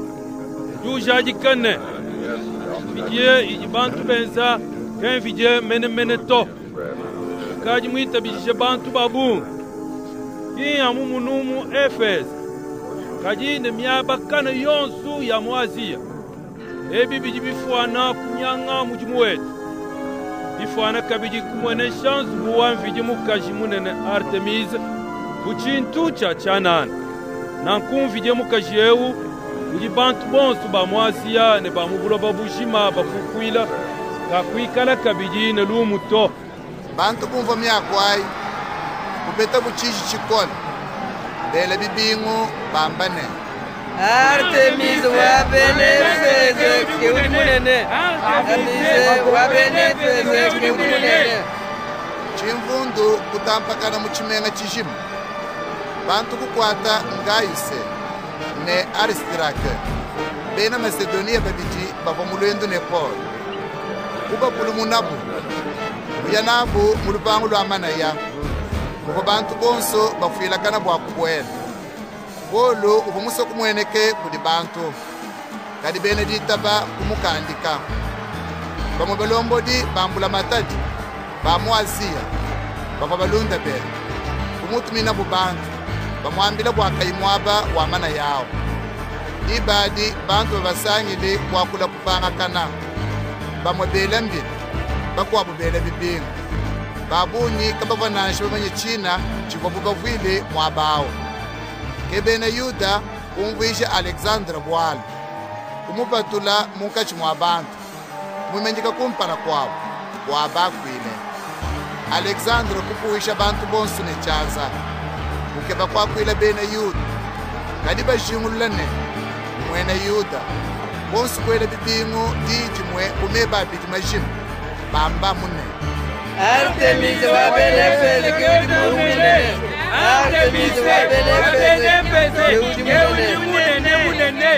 jujajikane bijie ijibantu benza kenvije mene mene to kaji mwita bijije bantu babu iya mumunumu Efes kaji ne miaba kana yonsu ya muazia ebi biji bifuana kunyanga mujimu wetu bifuana kabiji kumwene chance buwamvije mukaji munene Artemise kuchintu cha chanana nankumvije mukaji ewu uji bantu bonsu ba muazia ne ba mubulo babushima bafukwila kakwikala kabiji ne lumuto bantu kumva myakwai kupeta buchishi chikola bele bibingu bambane Artemise wa benefeze keudi munene Artemise wa benefeze keudi munene chimvundu kutampakana muchimenga chijimu bantu kukwata Ngayuse ne Aristarake bena Macedonia babiji bava mulwendo ne Paul kuba pulumunabu uyanabu mulupangu lwa manaya kuko bantu bonso bafuyila kana bwa kukwela Polo uvumuso kumweneke kudi bantu kadi Benedita ba kumukandika bamwe belombodi bambula matadi bamuazia bava balunda bele kumutumina bubantu bamwambila bwa kaimwaba wa mana yao ibadi bantu babasangile kwakula kupanga kana bamwe bele mbili bakwa bubele bibingu babunyi kabavanashi bamanye china chikobu bavwile mwabao kebene Yuda umvisha Alexandra bwala kumupatula munkachi mwabantu mwimenjika kumpana kwabo wabakwile Alexandra kupuisha bantu bonsu ne chaza ukeba kwakwile bene Yuda kadi bashingulane mwene Yuda bonsu kwele bibingu diji mwe umeba biti majimu bamba mune Artemise wa benefeze keudi munene Artemise wa benefeze keudi munene munene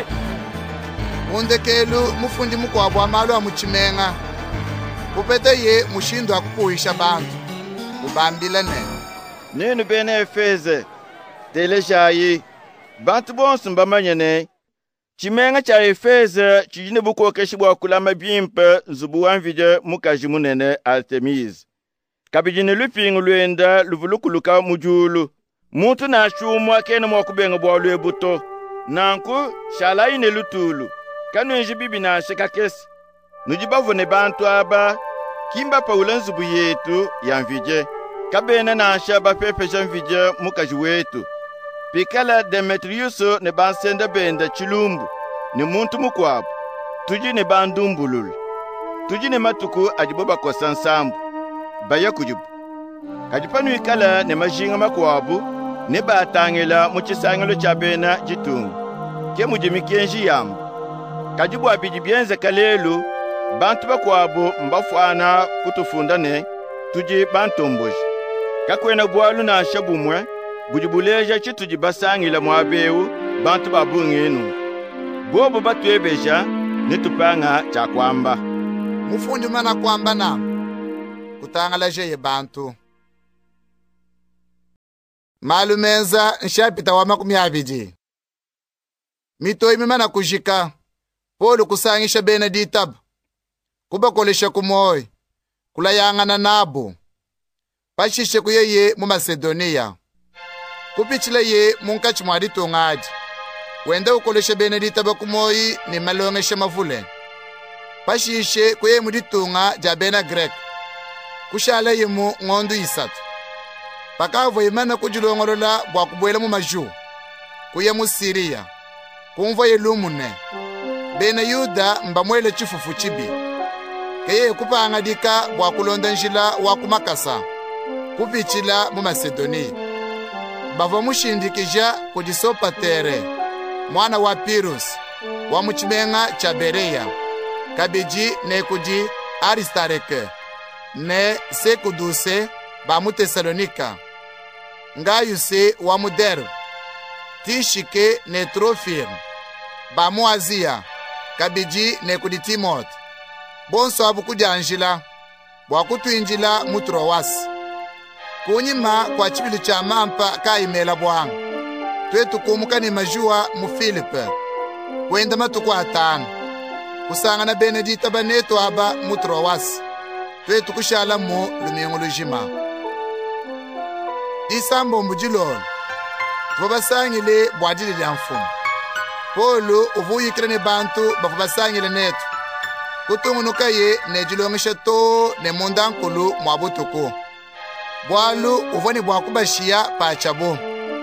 mundekelu mufundi mukwabo amalu amuchimenga kupete ye mushindu akupuisha bantu kubambila ne nenu bene Efeze telejayi bantu bonsu mbamanyene chimenga cha Efeze chijine bukokeshi bwa kulama bimpe nzubu wanvije mukaji munene Artemise kabijine lupingu lwenda luvulukuluka mujulu muntu na shumwa kene mwakubenga bwa lwebuto nanku shalaine lutulu kanwenji bibi na shika kesi nujibavone bantu aba kimba paula nzubu yetu yanvije kabena na shaba pepe janvije mukaji wetu pikala Demetrius ne bansenda benda chilumbu ni muntu mukwabo tuji ne bandumbulul tuji ne matuku ajiboba kosa nsambu baya kujubu kajipanu ikala ne majinga makwabu ne batangela muchisangelo cha bena jitungu ke mujimikenji yambu kajibu abiji byenze kalelu bantu bakwabo mbafwana kutufundane tuji bantomboji kakwena bwalu na shabumwe bujibuleja chituji basangila mwabeu bantu babungenu bobo batwebeja nitupanga cha kwamba mufundi mana kwamba na kutangala je bantu malumenza nshapita wa makumi abidi mito imimana kujika Polo kusangisha Benedita kubakolesha kumoy kulayangana nabo pashishe kuyeye mu Macedonia kupichile ye munkachi mwadi tongadi wende ukoleshe benedita bakumoyi ni malongeshe mavule pashishe kuye muditunga ja bena grek kushala yimu ngondu isatu pakavo imana kujulongolola bwa kubwela mu maju kuye mu Siriya kumva yelumune bena Yuda mbamwele chifufu chibi keye kupanga dika bwa kulonda njila wa kumakasa kupichila mu Macedonia bava mushindikija kujisopatere mwana wa Pirus wa muchibenga cha Bereya kabiji ne kuji Aristareke ne Sekuduse ba mu Tesalonika Ngayuse wa mu Derbe Tishike ne Trofim ba mu Azia kabiji ne kudi Timote bonso abu kujanjila bwa kutuinjila mu Troas kunyima kwa chibili cha mampa kaimela bwanga twetu kumuka ni majua mu Filipe kwenda matuku atano kusanga na Benedita banetu aba mu Troas twetu kushala mu lumingo lujima isambo mbujilolo tubasangile bwadile lya mfumu Polo uvuyikira ne bantu bafubasangile netu kutungunuka ye nejilongisha to ne mundankulu mwabutuku bwalu uvoni bwakubashiya pachabo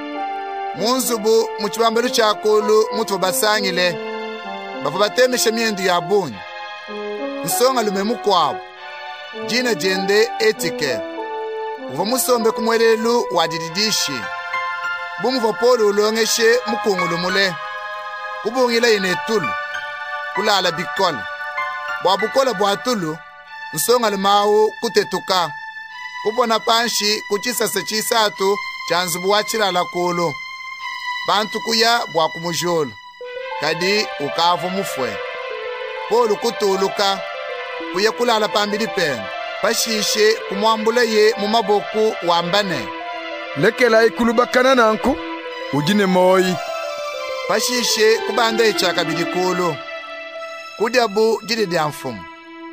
munzubu muchibambelu chakulu mutu basangile bafu batemesha miendu ya bunyi nsonga lumemu kwabo jina jende etike uva musombe kumwelelu wadididishi bumuva Polo ulongeshe mukungulu mule kubungila yene tulu kulala bikola bwabukola bwatulu nsonga lumawu kutetuka kubona panshi kuchisase chisatu chanzubu wachilala kulu bantu kuya bwa kumujolo kadi ukavu mufwe Polo kutuluka kuya kulala pambili penu pashishe kumwambula ye mu maboku wambane lekela ikulubakana nanku ujine moyi pashishe kubanda ichaka bidikulu kudiabu jidi dia mfumu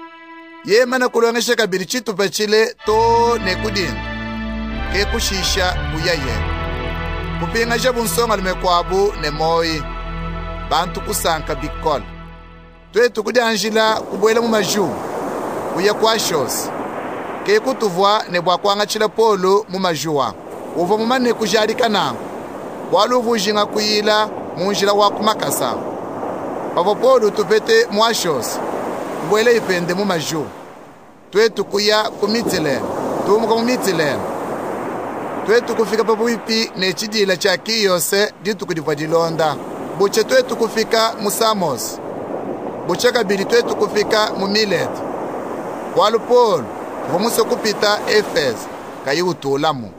ye mana kulongesha kabiri chitu pachile to ne kudin ke kushisha uyaye kupinga jabu nsonga lumekwabu ne moyi bantu kusanka bikola twetu kudianjila kubwela mu maju uya kwa shos ke kutuvwa ne bwa kwanga chila Polo mu majuwa uva mu mane kujarika nango waluvu jinga kuyila munjila wa kumakasa pavo Polo tupete mu shos mbwele ipende mu maju twetu kuya ku Mitilene tumuka mu Mitilene twetu kufika pabuipi ne chidila cha kiyose ditu kudivwa dilonda buche twetu kufika mu Samos buche kabili twetu kufika mu Milet walu Polo vomuse kupita Efes kayi utulamu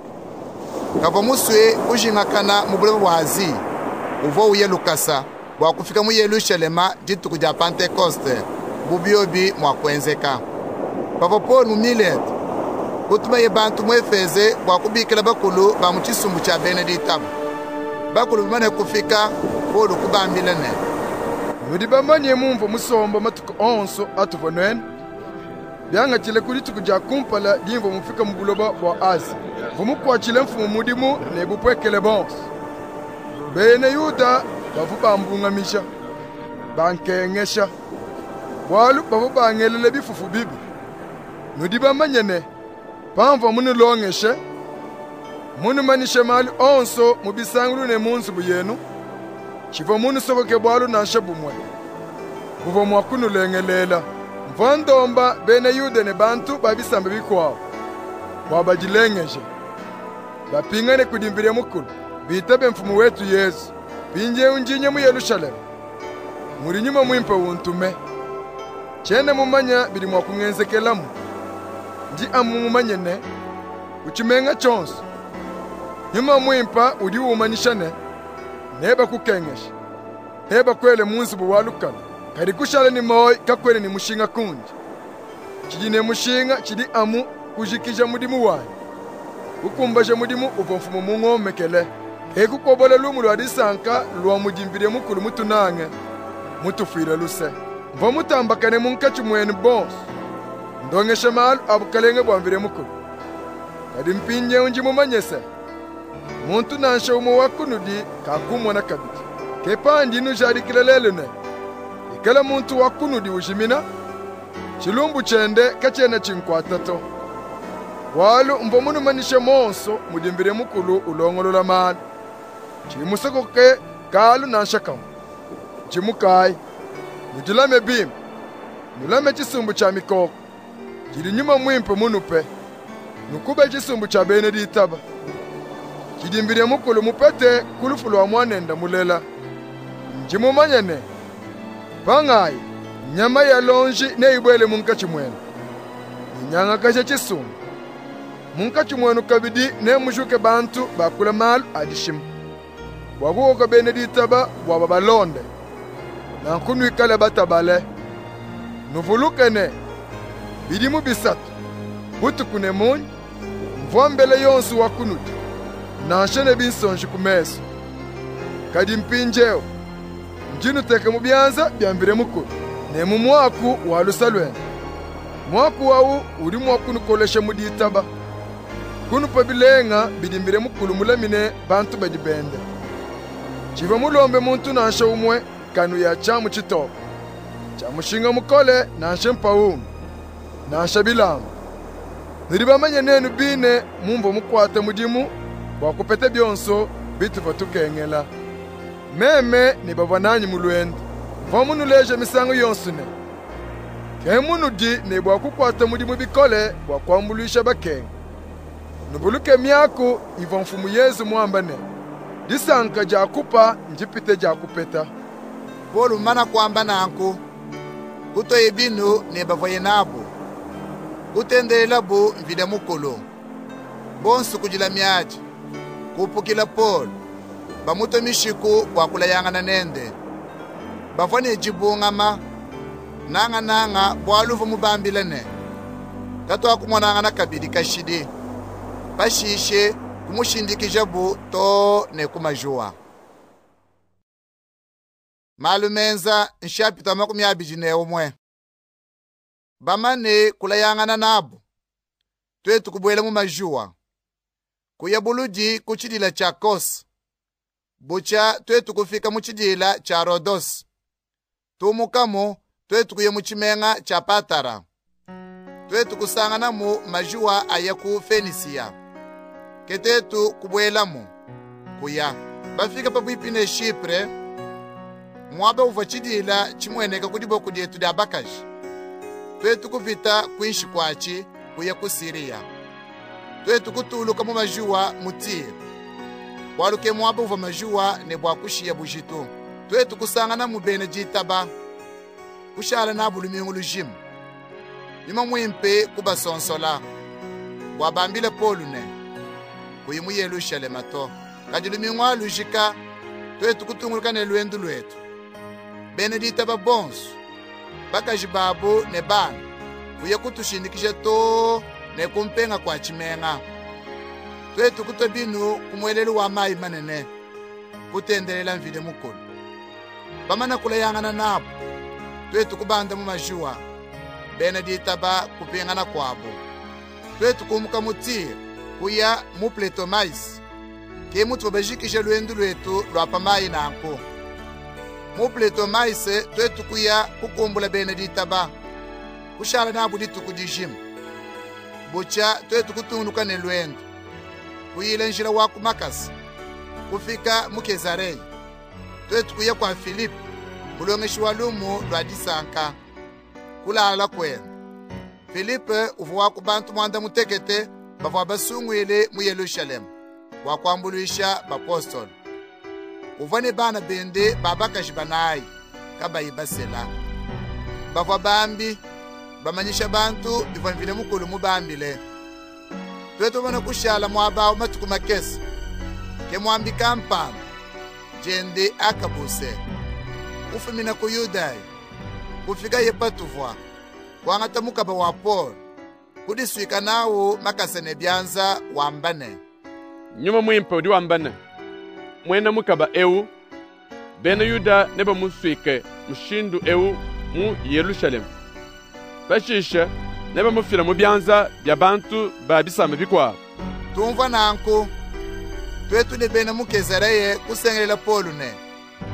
kavomuswe kujinga kana mu bulebo bwa Azi uvo uye Lukasa bwa kufika mu Yerusalema ditu kuja Pentecoste bubiobi mwakwenzeka pavo Polo mu Milet kutuma ye bantu mu Efeze bwa kubikila bakulu ba mu chisumbu cha Benedita bakulu bimane kufika Polo kubambilene Yudi bamanye mumvo musomba matuko onso atuvonene byanga chile kuli tukuja kumpala dimvo mufika mu buloba bwa Azi vumukwa chile mfumu mudimu ne bupwekele bons bene Yuda bavu bambungamisha bankengesha walu bavu bangelele bifufu bibi nudi bamanyene pamvo munu longeshe munu manishe mali onso mubisangulu ne munzu buyenu chivo munu sokoke bwalu nanshe bumwe buvo mwakunu lengelela mvondomba bene Yuda ne bantu babisambe bikwawo wabajilengeje bapingane kudimbire mukulu bitabe mfumu wetu Yesu binje unjinye mu Yerusalemu muri nyuma mwimpe wuntume chene mumanya biri mwakumwenzekelamu ndi amumanyene uchimenga chonso nyuma mwimpa udi umanishane neba kukengesha neba kwele munsi buwalukana kari kushale ni moyi kakwele ni mushinga kunji chidine mushinga chidi amu kujikija mudimu wanyu ukumbaje mudimu uvo mfumu mung'omekele ekukobola lumu lwa disanka lwa mujimbire mukulu mutunange mutufire luse mvo mutambakane munkachi mwenu bonso ndongeshe malu abukalenge bwamvire mukulu kadi mpinye unji mumanyese muntu nanshe umu wakunudi kakumwa na kabiti kepandi nujarikile lelo ne ikala muntu wakunudi ujimina chilumbu chende kachene chinkwatato walu mbo munu manishe monso mudimbire mukulu ulongolola mali chimusokoke kalu nanshakamu chimukai mujilame bim mulame chisumbu cha mikoko jili nyuma mwimpe munupe nukube chisumbu cha Beneditaba chidimbire mukulu mupete kulufulu wa mwanenda mulela njimumanyane bangayi nyama ya lonji ne ibwele munka chimwenu nyanga kaje chisumbu munka chimwenu kabidi ne mushuke bantu bakula malu adishim wabuoka Beneditaba waba balonde na nkunu ikale batabale nuvulukene bidimu bisatu butukune munyi mvombele yonsu wakunuti na nshene binsonji kumeso kadi mpinjeo njinu teke mubyanza byambire mukulu ne mumwaku walusalwene mwaku wawu uri mwakunu koleshe muditaba kunu pabilenga bidimbire mukulu mulamine bantu badibende chiva mulombe muntu nansha umwe kanu ya chamu chitoka chamushinga mukole nanshe mpawumu nansha bilamu niribamanye nenu bine mumvo mukwate mudimu wakupete byonso bitu vatukengela meme nibavananyi mulwendo vamunu leje misango yonsune kemunu di nebwa kukwata mudimu bikole wakwambulisha bakenga nubuluke miaku ivonfumu Yesu mwambane disanka jakupa njipite jakupeta Polu mana kwamba nanku kuto ebinu nebavoye nabo kutendelela bu mvide mukulu bonsu kujila miaji kupukila Polu bamuto mishiku wakulayangana nende bafone jibungama nanga nanga bwaluvu mubambilene katwa kumwananga kabidi kashidi bashishe kumushindikija bu to ne kumajua malumenza nshapita makumi abiri neumwe bamane kulayangana nabo twetu kubwele mu majua kuyabuludi kuchidila cha Kos bucha twetu kufika muchidila cha Rodos tumukamo twetu kuye muchimenga cha Patara twetu kusangana mu majua ayaku Fenisia ketetu kubwela mu kuya bafika pabuipine Chipre mwabe uva chidila chimweneka kudibo kudietu da Bakashi twetu kuvita kuishi kwachi kuya ku Siria twetu kutuluka mu majua mutiri waluke mwabe uva majua ne bwakushiya bujitu twetu kusangana mu Beneditaba kushala na bulumingu lujimu nima mwimpe kubasonsola wabambile Polu ne kuyimu Yerusalema to kajilumingu alujika twetu kutunguluka ne lwendu lwetu Beneditaba bonsu bakajibabu ne bana kuye kutushindikisha to ne kumpenga kwa chimenga twetu kutobinu kumwelelu wa mai manene kutendelela mvide mukulu bamana kulayangana nabo twetu kubanda mu majua Beneditaba kupengana kwabo twetu kumuka mutiri kuya mu Pletomais ke mutu bajikisha lwendu lwetu lwapa mai nanko mu Pletomais twetu kuya kukumbula Beneditaba kushala nabo dituku dijimu bucha twetu kutunduka ne lwendu kuyile njila waku Makasi kufika mu Kezarei twetu kuya kwa Filipi ulongeshi walumu lwa disanka kulala kwenu Filipe uvu waku bantu mwanda mutekete bava basungwile mu Yerusalemu wakwambulisha bapostoli uvane bana bende babakashi banayi kabayibasela bava bambi bamanyisha bantu bivamvile mukulu mubambile twetu wana kushala mwabawo matuku makesi ke mwambika mpamba jende akabuse ufumina ku Yudai kufika yepatuvwa kwangata mukaba wa Polu kudiswika nawo makasene byanza wambane nyuma mwimpe udi wambane mwena mukaba ewu bena Yuda neba muswike mushindu ewu mu Yerusalemu bashisha neba mufira mu byanza bya bantu babisama bikwa tumva nanku twetu ne bena mu Kezareye kusengelela Polu ne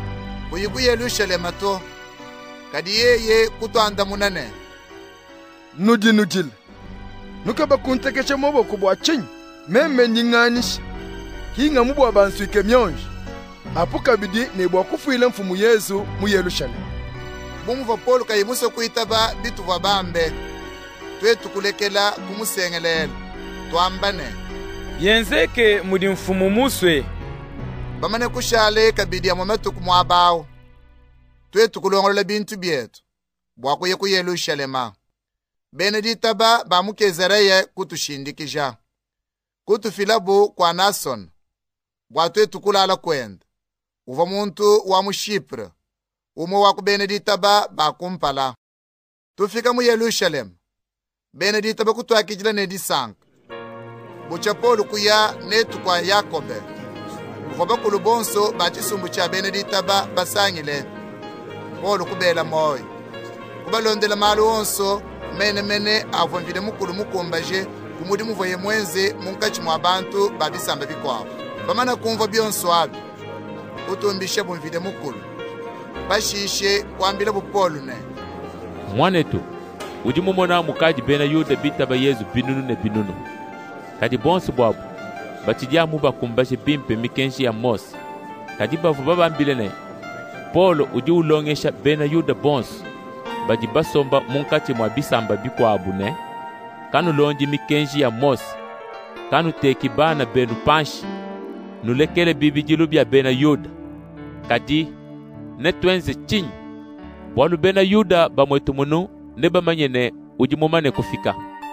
kuyi ku Yerusalema to kadi yeye kutwanda munane nudi nudile nukaba kuntekeshe mobo kubwa chinyi meme nyinganisha kinga mubwa bansuike myonji apuka bidi nebwa kufuile mfumu Yesu mu Yerusalema. Bumuva Paulo kayimuse kuitaba bitu vwa bambe twetu kulekela kumusengelela twambane yenzeke mudi mfumu muswe bamane kushale kabidi amometu kumwabawo twetu kulongolola bintu byetu bwakuye ku Yerusalema Benedita ba bamukezereye kutushindikisha kutufilabo kwa Nason bwatwetu kulala kwenda uva muntu wa mushipre umo wa ku Benedita ba bakumpala tufika mu Yerusalema Benedita ba kutwakijila nedisanka bucha Paulo kuya netu kwa Yakobe uva bakulu bonso bachisumbu cha Benedita ba basangile Paulo kubela moyo kubalondela malu onso mene mene avonvile mukulu mukumbaje kumudi muvoye mwenze munkachi mwa bantu babisamba bikwabo bamana kumva byonso abi utumbishe bumvile mukulu bashishe kwambila bupolu ne mwanetu udi mumona mukaji bena yuda bitaba Yesu binunu ne binunu kadi bonsi bwabu batijia muba kumbashe bimpe mikenshi ya Mose kadi bavu babambile ne Paulo udi ulongesha bena yuda bonsi baji basomba munkati mwa bisamba bikwabu ne kanu lonji mikenji ya Mose kanu teki bana benu panshi nulekele bibi jilubya bena yuda kadi netwenze chinyi bwalu bena yuda bamwetu munu ne bamanyene ujimumane kufika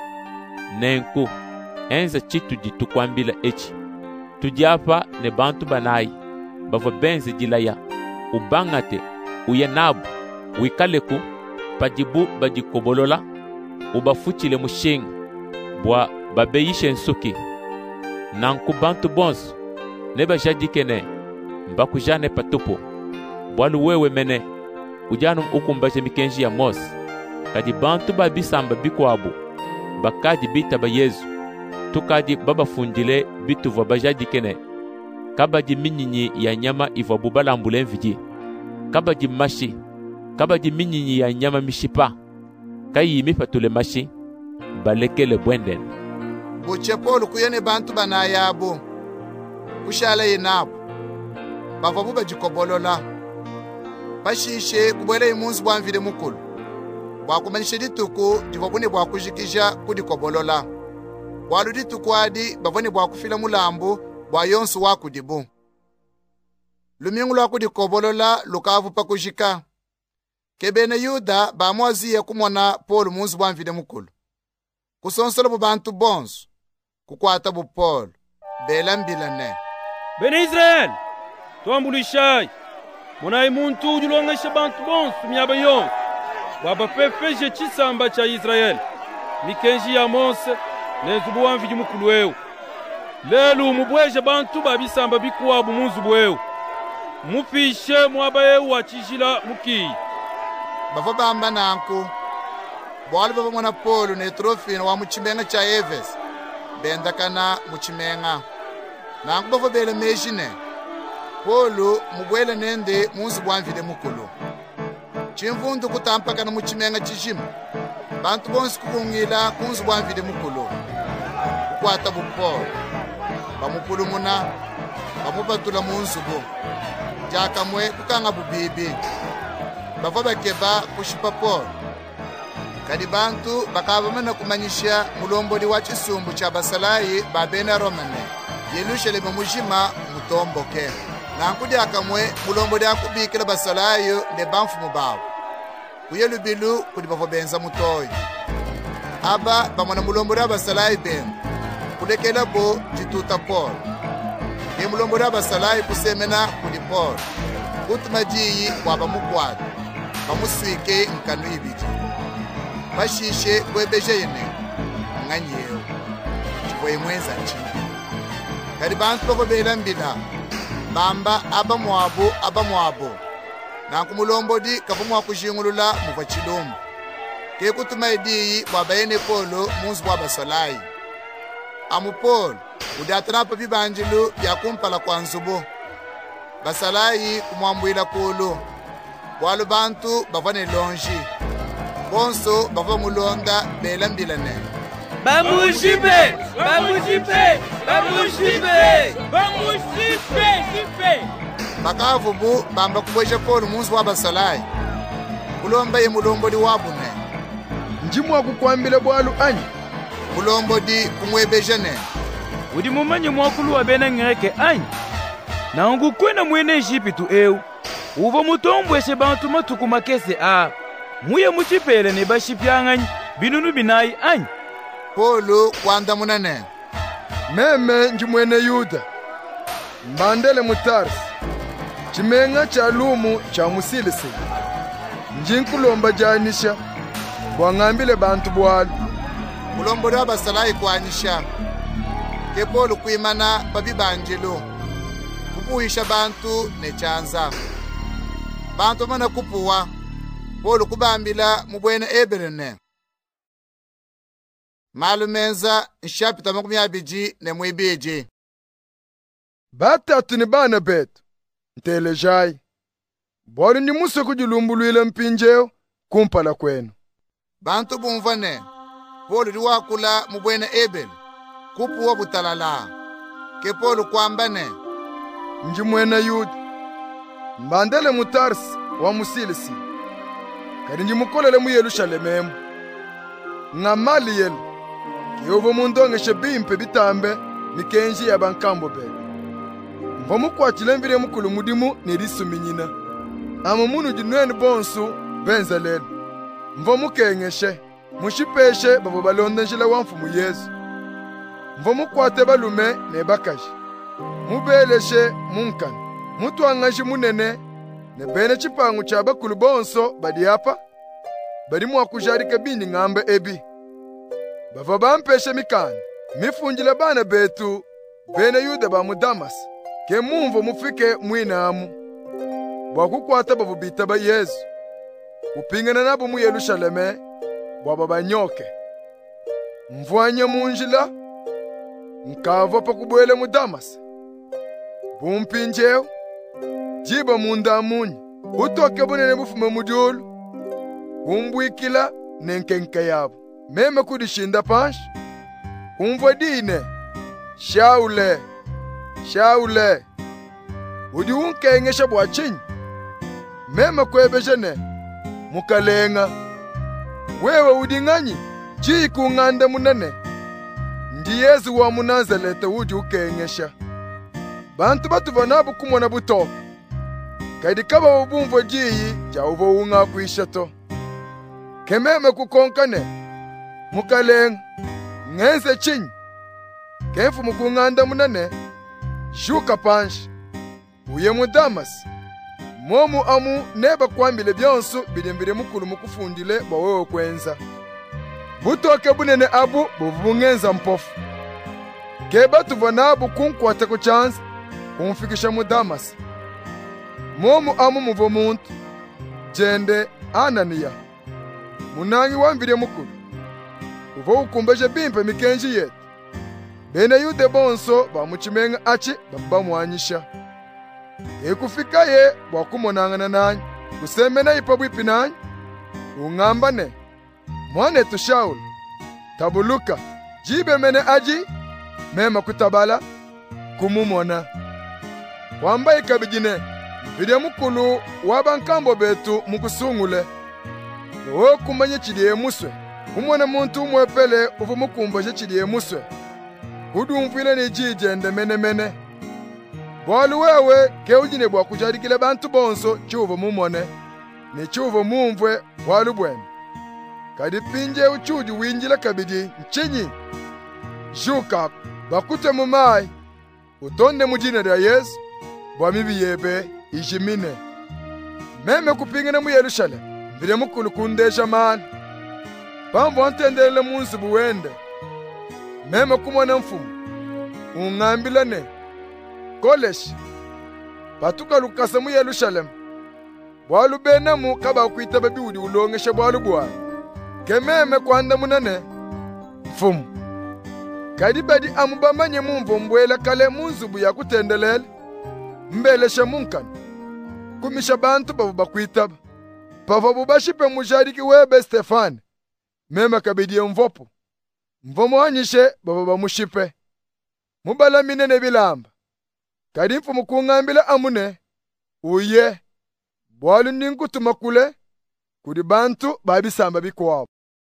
nenku enza chitu jitukwambila echi tujiapa ne bantu banayi bavo benze jilaya ubangate uyenabu wikaleku pajibu bajikobolola ubafuchile mushinga bwa babeyishe nsuki nanku bantu bonso ne bajadikene mbakujane patupo bwalu wewe mene ujanum ukumbaje mikenji ya Mose kadi bantu babisamba bikwabu bakaji bitaba Yesu tukaji babafundile bitu vwa bajadikene kabaji minyinyi ya nyama iva bubalambule mviji kabaji mashi kabaji minyinyi ya nyama mishipa kayi mipatule mashi balekele bwenden buche Paulo kuyene bantu banayabo kushala yenabo bava buba jikobolola bashishe kubwele imunzi bwamvile mukulu bwakumanishe dituku divabune bwakujikisha kudikobolola bwalu dituku adi bavone bwakufila mulambu bwa yonsu wakudibu lumingu lwa kudikobolola lukavu pakujika kebene Yuda bamwaziye kumona Paulo munzi bwamvile mukulu kusonsola bu bantu bonso kukwata bu Paulo belambila ne bene Israel twambulishayi munayi muntu ujulongesha bantu bonso myaba yonse wabapefeje chisamba cha Israel mikenji ya Mose nenzubu wamviji mukulu wewe lelu mubweje bantu babisamba bikuwabu munzu bwewe mufishe mwabaye wachijila mukiyi bava bamba nanku bwali bava mwana Paulo ne Trofimo wa muchimenga cha Efeso bendakana muchimenga nanku bava bele mejine Paulo mubwele nende munzi bwamvile mukulu chimvundu kutampakana muchimenga chishima bantu bonsi kukungila kunzi bwamvile mukulu kukwata bu Paulo bamupulumuna bamupatula munzubu jakamwe kukanga bubibi bava bakeba kushipa Paulo kadi bantu bakabamana kumanyisha mulomboli wa chisumbu cha basalayi babena Romane Yerusalemu mujima mutomboke nankudi akamwe mulomboli akubikila basalayo ne bamfumu bawo kuyelubilu kudi bavo benza mutoyo aba bamona mulomboli abasalayi benu kulekela bo jituta Paulo ne mulomboli abasalayi kusemena kudi Paulo kutuma jiyi waba mukwata bamuswike nkanu ibiji bashishe kwebeje yene nganyeyo chivoye mwenza nchi kadi bantu bako belambila bamba aba mwabo aba mwabo nanku mulombodi kapumwa kujingulula muva chilombo ke kutuma idiyi wabayene Paulo munzu bwa basalayi amu Paulo udatana pa bibanjilu bya kumpala kwa nzubo basalayi kumwambwila kulu bwalu bantu bava ne lonji bonso bava mulonda belambilane bamushipe bamushipe bamushipe bamushipe shipe bakavubu bamba kubwesha polu munsi wa basalayi kulomba ye mulombodi wabune njimwa kukwambile bwalu anyi mulombodi kumwebejane udi mumanye mwakulu wa bena ngeke anyi na ngukwena mwene Ejipitu eu uva mutombweshe bantu matuku makese a muye muchipele ne bashipyanganyi binunu binayi anyi polu kwanda munane meme njimwene Yuda mbandele mutarsi chimenga cha lumu cha musilisi njinkulomba janisha bwangambile bantu bwalu mulombodi wa basalayi kwanyisha ke polu kwimana babibanjilo kupuhisha bantu ne chanza bantu mana kupuwa polu kubambila mubwene ebelene malumenza nshapita makumi abiji ne mwibiji batatu ni bana betu ntelejayi bwalu ni muse kujulumbulwile mpinjeo kumpala kwenu bantu bumvane polu liwakula mubwene ebele kupuwa butalala ke polu kwambane njimwene Yuda mbandele mutarsi wa musilisi kadi njimukolele mu Yerusalemu ngamali yelu kiyuvo mundongeshe bimpe bitambe mikenji ya bankambo bebe mva mukwatile mbire mukulu mudimu nirisuminyina ama munu jinweni bonsu benzalelu mva mukengeshe mushipeshe babo balondenjila wamfu mu Yesu mva mukwate balume ne bakashi mubeleshe munkani mutwangashi munene ne bene chipangu cha bakulu bonso badi apa badi mwakujarika bindi ng'ambe ebi bava bampeshe mikani mifunjile bana betu bene Yuda ba mudamas ke mumvo mufike mwinamu bwakukwata bavubita ba Yesu upingana nabo mu Yerusaleme bwaba banyoke mvwanye munjila nkava pa kubwele mu Damas bumpinjeo jiba munda munyi utoke bunene bufume mujulu kumbwikila nenkenke yabo meme kudishinda panshi kumvwa dine shaule shaule udi unkengesha bwachinyi meme kwebejene mukalenga wewe udinganyi ji kunganda munene ndi Yesu wa Munazarete udi ukengesha bantu batu banabu kumona butoke kaidi kaba ubumvo jiyi ja uvo unga kuishato kememe kukonkane mukalenga ngenze chinyi kefu mukunganda munene shuka panshi uye mu Damas momu amu neba kwambile byonso bilimbire mukulu mukufundile bwa wewe kwenza butoke bunene abu buvungenza mpofu keba tuvanabu kunkwata ku chance kumfikisha mu Damas momu amu muvo muntu jende Anania munangi wambire mukulu uvo ukumbeje bimpe mikenji yetu bene Yuda bonso bamuchimenga achi babamwanyisha ekufika ye bwakumonangana nanyi kusemena ipa bwipi nanyi ungambane mwane tu Shaul tabuluka jibe mene aji mema kutabala kumumona wamba ikabijine vide mukulu wabankambo betu mukusungule wo kumanye chidiye muswe kumona muntu umwepele uvu mukumboje chidiye muswe udumvile ni jijende mene mene bwalu wewe ke ujine bwa kujarikile bantu bonso chuvo mumone ni chuvo mumvwe bwalu bwene kadi pinje uchuji winjila kabidi nchinyi shuka bakute mumai utonde mujine lya Yesu bwa mibi yebe ijimine meme kupingana mu Yerusalemu vile mukulu kundesha mani pambo antendele munsi buwende meme kumona mfumu ungambilane koleshi patuka lukasa mu Yerusalemu bwalu benamu kaba kuita babiudi ulongeshe bwalu bwa kememe kwanda munane mfumu kadi badi amubamanye mumvo mbwela kale munzubu ya kutendelele mbeleshe munkani kumisha bantu babo bakwitaba pavo bubashipe mujariki webe Stefane mema kabidie mvopo mvomo wanyishe babo bamushipe mubalamine ne bilamba kadi mfumu kungambila amune uye bwalu ninkutuma kule kudi bantu babisamba bikwabo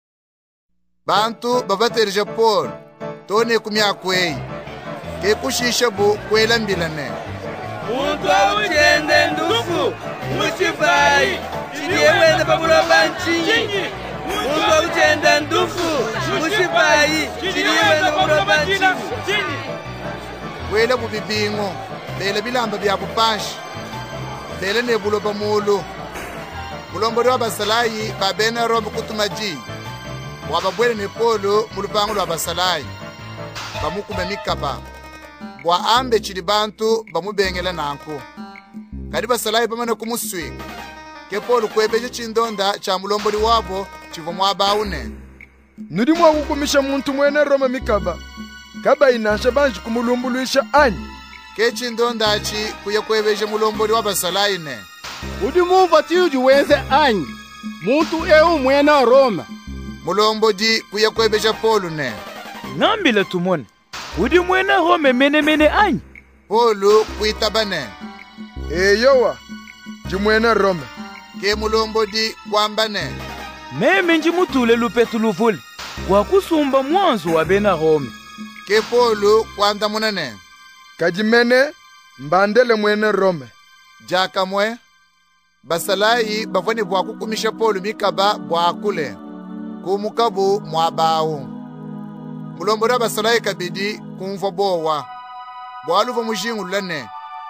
bantu babaterije Paul tone kumya kwei ke kushisha bu kwela mbilane muntu awuchende ndufu muchibai chidiyewene pamulo banchinyi muntu awuchende ndufu muchibai chidiyewene pamulo banchinyi kwela bubibingo bele bilamba bya bupanshi bele nebulo bamulu mulombori wa basalayi babena robo kutumaji wababwele ne Polo mulupango lwa basalayi bamukume mikaba bwa ambe chili bantu bamubengela nanku kadi basalayi bamana kumuswika ke Polo kwebeje chindonda cha mulombori wabo chivo mwabaune nudi mwakukumisha muntu mwene Roma mikaba kaba inasha banji kumulumbuluisha anyi ke chindonda chi kuya kwebeje mulombori wa basalayi ne udi muva tiuji wenze anyi muntu eu mwena Roma mulombodi kuya kwebeja Polo ne ngambile tumone udi mwena Roma mene mene anyi Polo kuitabane eyowa jimwena Roma ke mulombodi kwambane meme njimutule lupetu luvule kwa kusumba mwanzo wa bena Roma ke Polo kwanda munene kajimene mbandele mwene Roma jaka mwe basalayi bavone bwa kukumisha Polo mikaba bwa kule kumukabu mwabawu mulombora basalayi kabidi kumva bowa bwaluva mujingu lane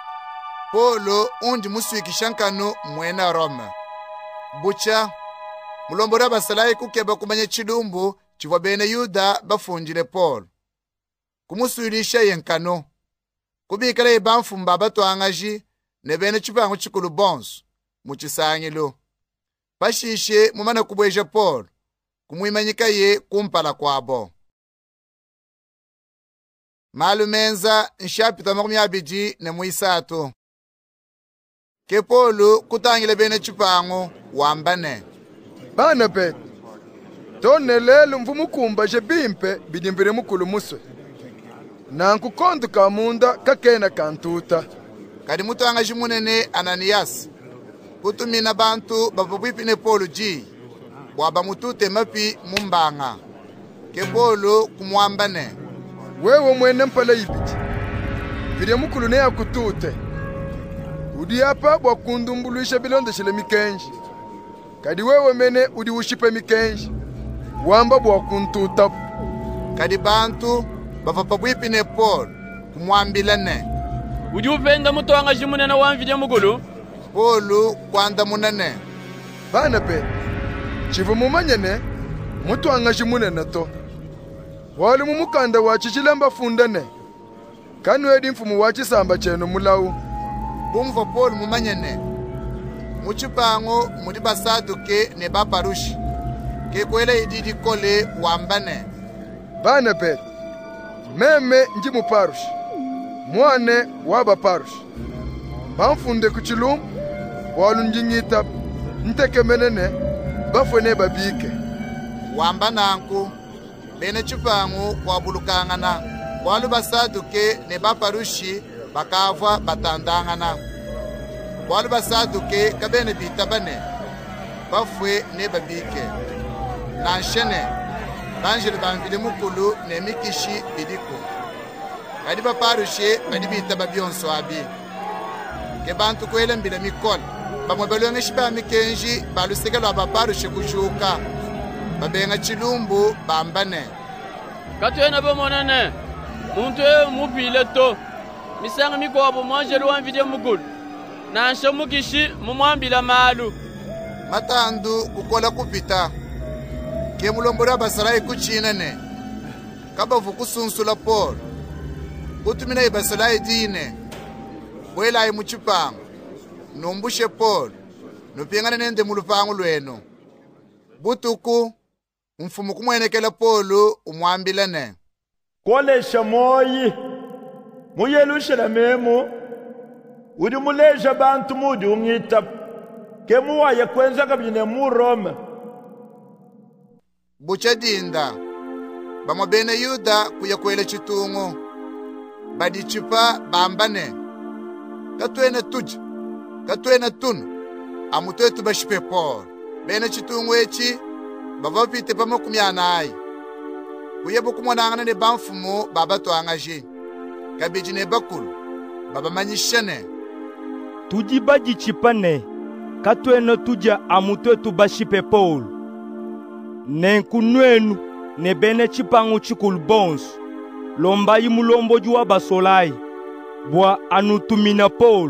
Polo undi muswikishankano mwena Roma bucha mulombora basalayi kukeba kumanya chidumbu chiva bene Yuda bafunjile Polo kumuswilisha yenkano kubikala ibamfumba batwangaji ne bene chipango chikulu bonso muchisangilo pashishe mumana kubweja Polo kumwimanyika ye kumpala kwabo malumenza nshapita makumi abiji ne muisatu ke Polo kutangile bene chipango wambane bana pete tonelelo mvumukumba je bimpe bidimbire mukulu muswe nanku kontu kamunda kakena kantuta kadi mutanga jimunene Ananias kutumina bantu babubipine Polo ji bwaba mutute mapi mumbanga ke Polo kumwambane wewe mwene mpala ibiti vile mukulu ne yakutute udi apa bwa kundumbuluisha bilonde shile mikenji kadi wewe mene udi ushipe mikenji wamba bwa kuntuta kadi bantu bavapabwipine Polo kumwambilane udi upenda mutwanga jimunene wamvile mugulu Polo kwanda munene bana pe chivu mumanyene mutwanga jimunene to wali mumukanda wachi chilemba fundane kanwedi mfumu wachi samba cheno mulau bumva Polo mumanyene muchipango mudi basaduke ne baparushi ke kwele ididi kole wambane bana pe meme nji muparushi mwane waba parushi bamfunde kuchilum walu njinyita nteke menene bafone babike wamba nanku bene chipango kwa bulukangana walu basaduke ne baparushi bakava batandangana walu basaduke kabene bitabane bafwe ne babike nanshene banjele banvile mukulu ne mikishi bidiko kadi baparushi kadi bitaba byonso abi ke bantu kwele mbile mikol bamwe balonge shiba mikenji balusekelo abaparushi kushuka babenga chilumbu bambane katwena bomonane muntu e mupile to misanga mikobo mwanjele wamvile mugulu nansha mukishi mumwambila malu matandu kukola kupita ke mulombora basalayi kuchinane kabavu kusunsula Polo kutumina ibasalayi dine bwelayi muchipango numbushe Polo nupingana nende mulupango lweno butuku mfumu kumwenekela Polo umwambilane kolesha moyi muyelushela memo udi muleja bantu mudi ungita ke muwaye kwenza kabine mu Roma. Bucha dinda bamwe bene Yuda kuya kwele chitungu badichipa bambane katwene tuja katwene tunu amutetu bashipe Paul bene chitungu echi bavapite pamakumi anayi kuye bukumwanangana ne bamfumu baba twangaje kabiji ne bakulu baba manyishane tuji bajichipane katwene tuja amutetu bashipe Paul nenkunwenu ne bene chipangu chikulu bonsu lomba yimulombo juwa basolai bwa anutumina Paul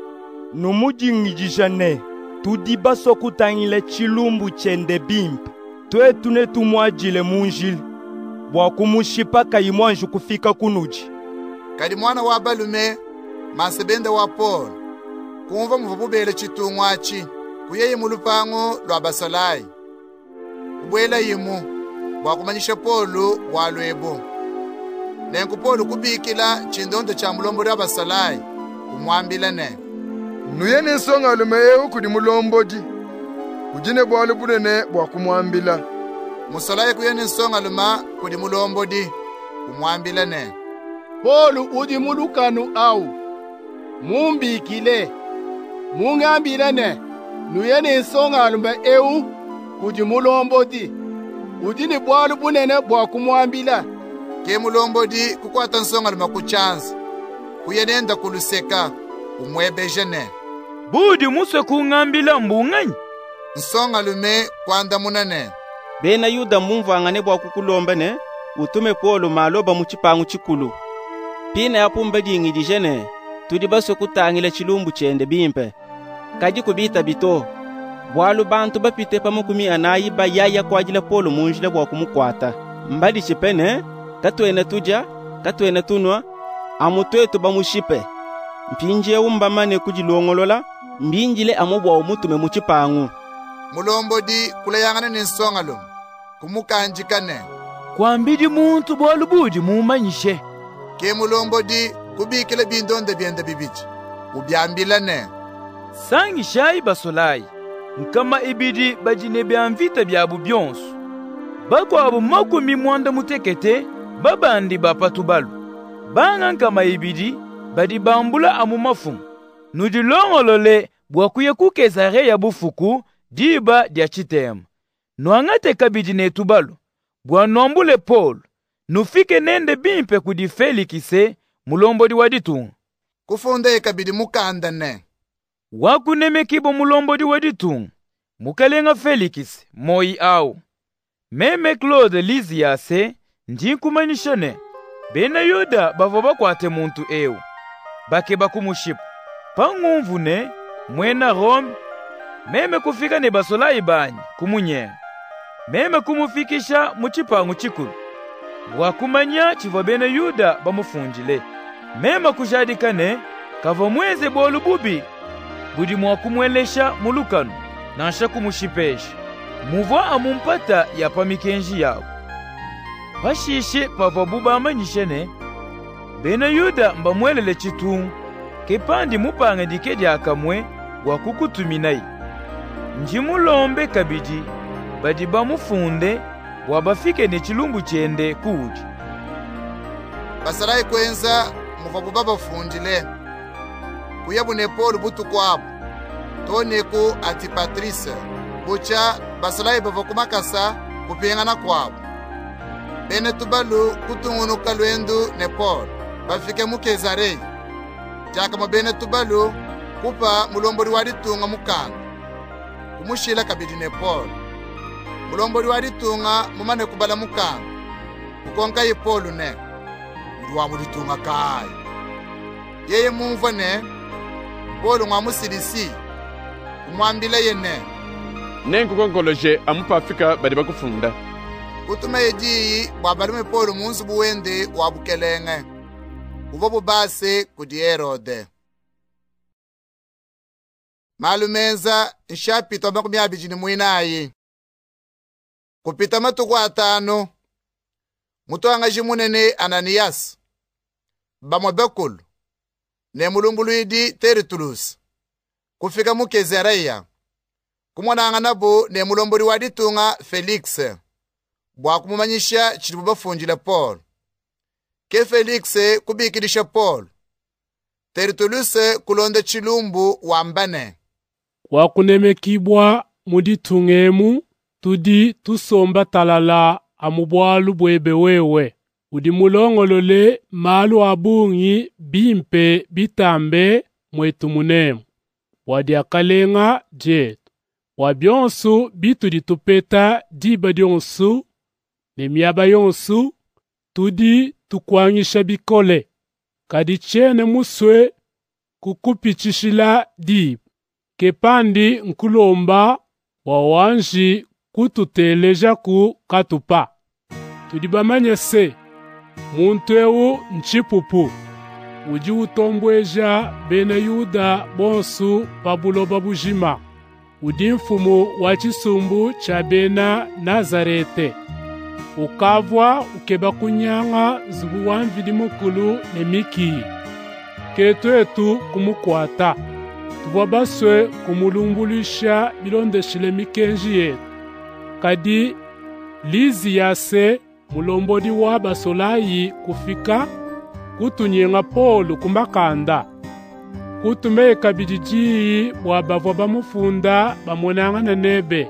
numujingijishane tudi basokutangile chilumbu chende bimpe twetune tumwajile munjili bwa kumushipa kayimwanju kufika kunuji kadi mwana wa balume masebende wa Paul kumva muvubele chitungu achi kuyeye mulupango lwa basolai kubwela yimu wakumanyisha Paul walwebo nenku Paul kubikila chindondo cha mulombo lwa basolai kumwambila ne nuye nisonga lume eu kudi mulombodi ujine bwalu bunene bwa kumwambila musolai kuye nisonga luma kudi mulombodi kumwambila ne Paul udi mulukanu au mumbikile mungambila ne nuye nisonga lume eu kudi mulombodi ujine bwalu bunene bwa kumwambila ke mulombodi kukwata nsonga luma kuchanza kuye nenda kuluseka umwebeje ne budi muswe kungambila mbunganyi nsonga lume kwanda munane bena Yuda mumvangane bwa kukulomba ne utume Paul maloba muchipangu chikulu pina yapumba dingidije ne tudi baso kutangile chilumbu chende bimpe kaji kubita bito bwalu bantu bapite pamakumi anayi bayaya kwajila Paul munjile bwa kumukwata mbadi chipene katwene tuja katwene tunwa amutwetu bamushipe mpinje umbamane kujilongolola mbinjile amubwa umutume muchipangu mulombodi kulayangana ninsonga lumu kumukanjikane kwambidi muntu bwalu budi mumanyishe ke mulombodi kubikile bindonde byende bibiji ubyambilane sangi shayi basolai nkama ibidi bajine byamvita byabu byonsu bakwabu makumi mwanda mutekete babandi bapatu balu banga nkama ibidi badi bambula amu mafumu nudilongolole bwakuye ku Kesareya bufuku diba dia chitema nwangate kabidi netubalu bwa nombule Paul nufike nende bimpe kudi Felikise mulombodi waditunga kufunde kabidi mukanda ne wakunemekibo mulombodi waditunga mukalenga Felikise moi au meme Claude Lisiase ndinkumanyishane bena Yuda bavo bakwate muntu eu bake bakumushipa pangumvu ne mwena Rome meme kufika ne basolai banyi kumunyenga meme kumufikisha muchipangu chikulu wakumanya chiva bena Yuda bamufunjile meme kujadikane kava mweze bolu bubi budi mwakumwelesha mulukanu nansha kumushipesha muvwa amumpata ya pamikenji yao bashishe pava buba amanyishene bena Yuda mbamwelele chitungu kepandi mupange dike diakamwe wakukutuminayi njimulombe kabidi badi bamufunde wabafike ne chilumbu chende kudi basarai kwenza muvabu babafundile kuyabune Paul butu kwabo toneku ati Patrice bucha basarai bavakumakasa kupengana kwabo bene tubalu kutungunuka lwendu ne Paul bafike mu Kesareya jaka mabene tubalu kupa mulombori waditunga mukanga kumushila kabidi ne Paul mulombori waditunga mumane kubala mukanga kukonka ye Paul ne ndwa muditunga kai yeye mumva ne Paul ngwamusilisi kumwambila yene nenku konkoloje amupafika badi bakufunda kutume yeji bwabalume Paul munsu buwende wabukelenge uvobu base kudi Herode malumeza nshapita makumi abijini mwinayi kupita matuku atano mutu angaji munene Ananias bamwe bekulu ne mulumbuluidi Tertullus kufika mu Kesareya kumwanangana bu ne mulombori wa ditunga Felix bwa kumumanyisha chilibu bafunjila Paul ke Felix kubikidisha Paul Tertullus kulonda chilumbu wambane wakunemekibwa muditungemu tudi tusomba talala amubwalu bwebe wewe udi mulongolole malu abungi bimpe bitambe mwetu munemu wadi akalenga jetu wabyonsu bitudi tupeta diba dyonsu ne myaba yonsu tudi tukwangisha bikole kadi chene muswe kukupichishila diba kepandi nkulomba wawanji kututeleja ku katupa tudi bamanya se muntu ewu nchipupu uji utombweja bena Yuda bonsu pabuloba bujima udi mfumu wa chisumbu cha bena Nazarete ukavwa ukeba kunyanga zubu wamvidi mukulu ne miki ketu etu kumukwata tuwa baswe kumulumbulisha bilondeshile mikenji yetu kadi lizi yase mulombodi wa basolayi kufika kutunyenga Polo kumakanda kutumeka bidijiyi bwa bavwa bamufunda bamonangana nebe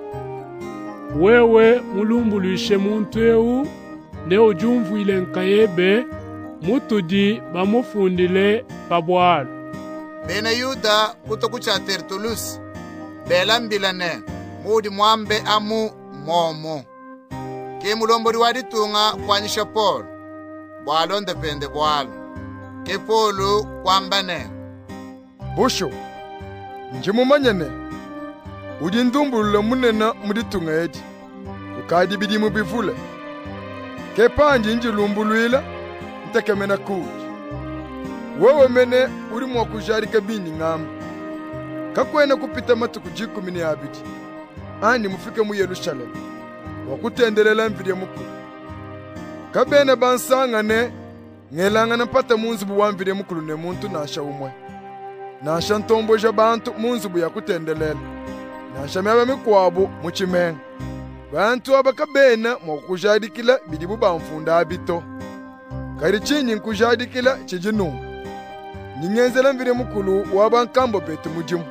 wewe mulumbuluishe muntu ewu ne ujumvuile nkayebe mutudi bamufundile pabwalo bene Yuda kutoku cha Tertullus belambilane mudi mwambe amu momo ke mulombori wa ditunga kwanyisha Paul bwalo ndepende bwalo ke Polo kwambane busho njimumanyene udi ndumbulule munena muditunga edi ukadi bidi mubivule ke panji njilumbulwila ntekemena kuji wewe mene uri mwakujarika bini ng'ambi kakwena kupita matuku jikumi ni abidi ani mufike mu Yerusalemu wakutendelela mvide mukulu kabene bansangane ngelangana mpata munzubu wamvide mukulu ne muntu nasha umwe nasha ntomboja bantu munzubu yakutendelela nasha myaba mikwabu muchimenga bantu abakabena mwakujadikila bidibu bamfunda abito kari chinyi nkujadikila chijinungu ningenzela mvide mukulu wabankambo betu mujimu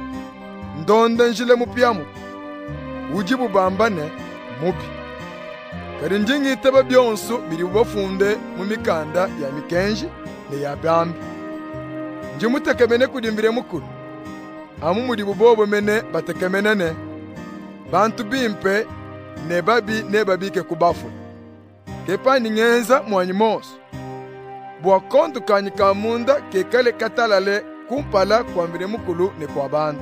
ndonda njile mupyamu ujibu bambane mubi kari njingitaba byonsu biri bubafunde mu mikanda ya mikenji ne ya bambi njimutekemene kudimbire mukulu amu muri bubobo mene batekemenene bantu bimpe ne babi ne babike kubafu kepa ningenza mwanyimoso bwa kontu kanyi kamunda kekale katalale kumpala kwa mbire mukulu ne kwa bantu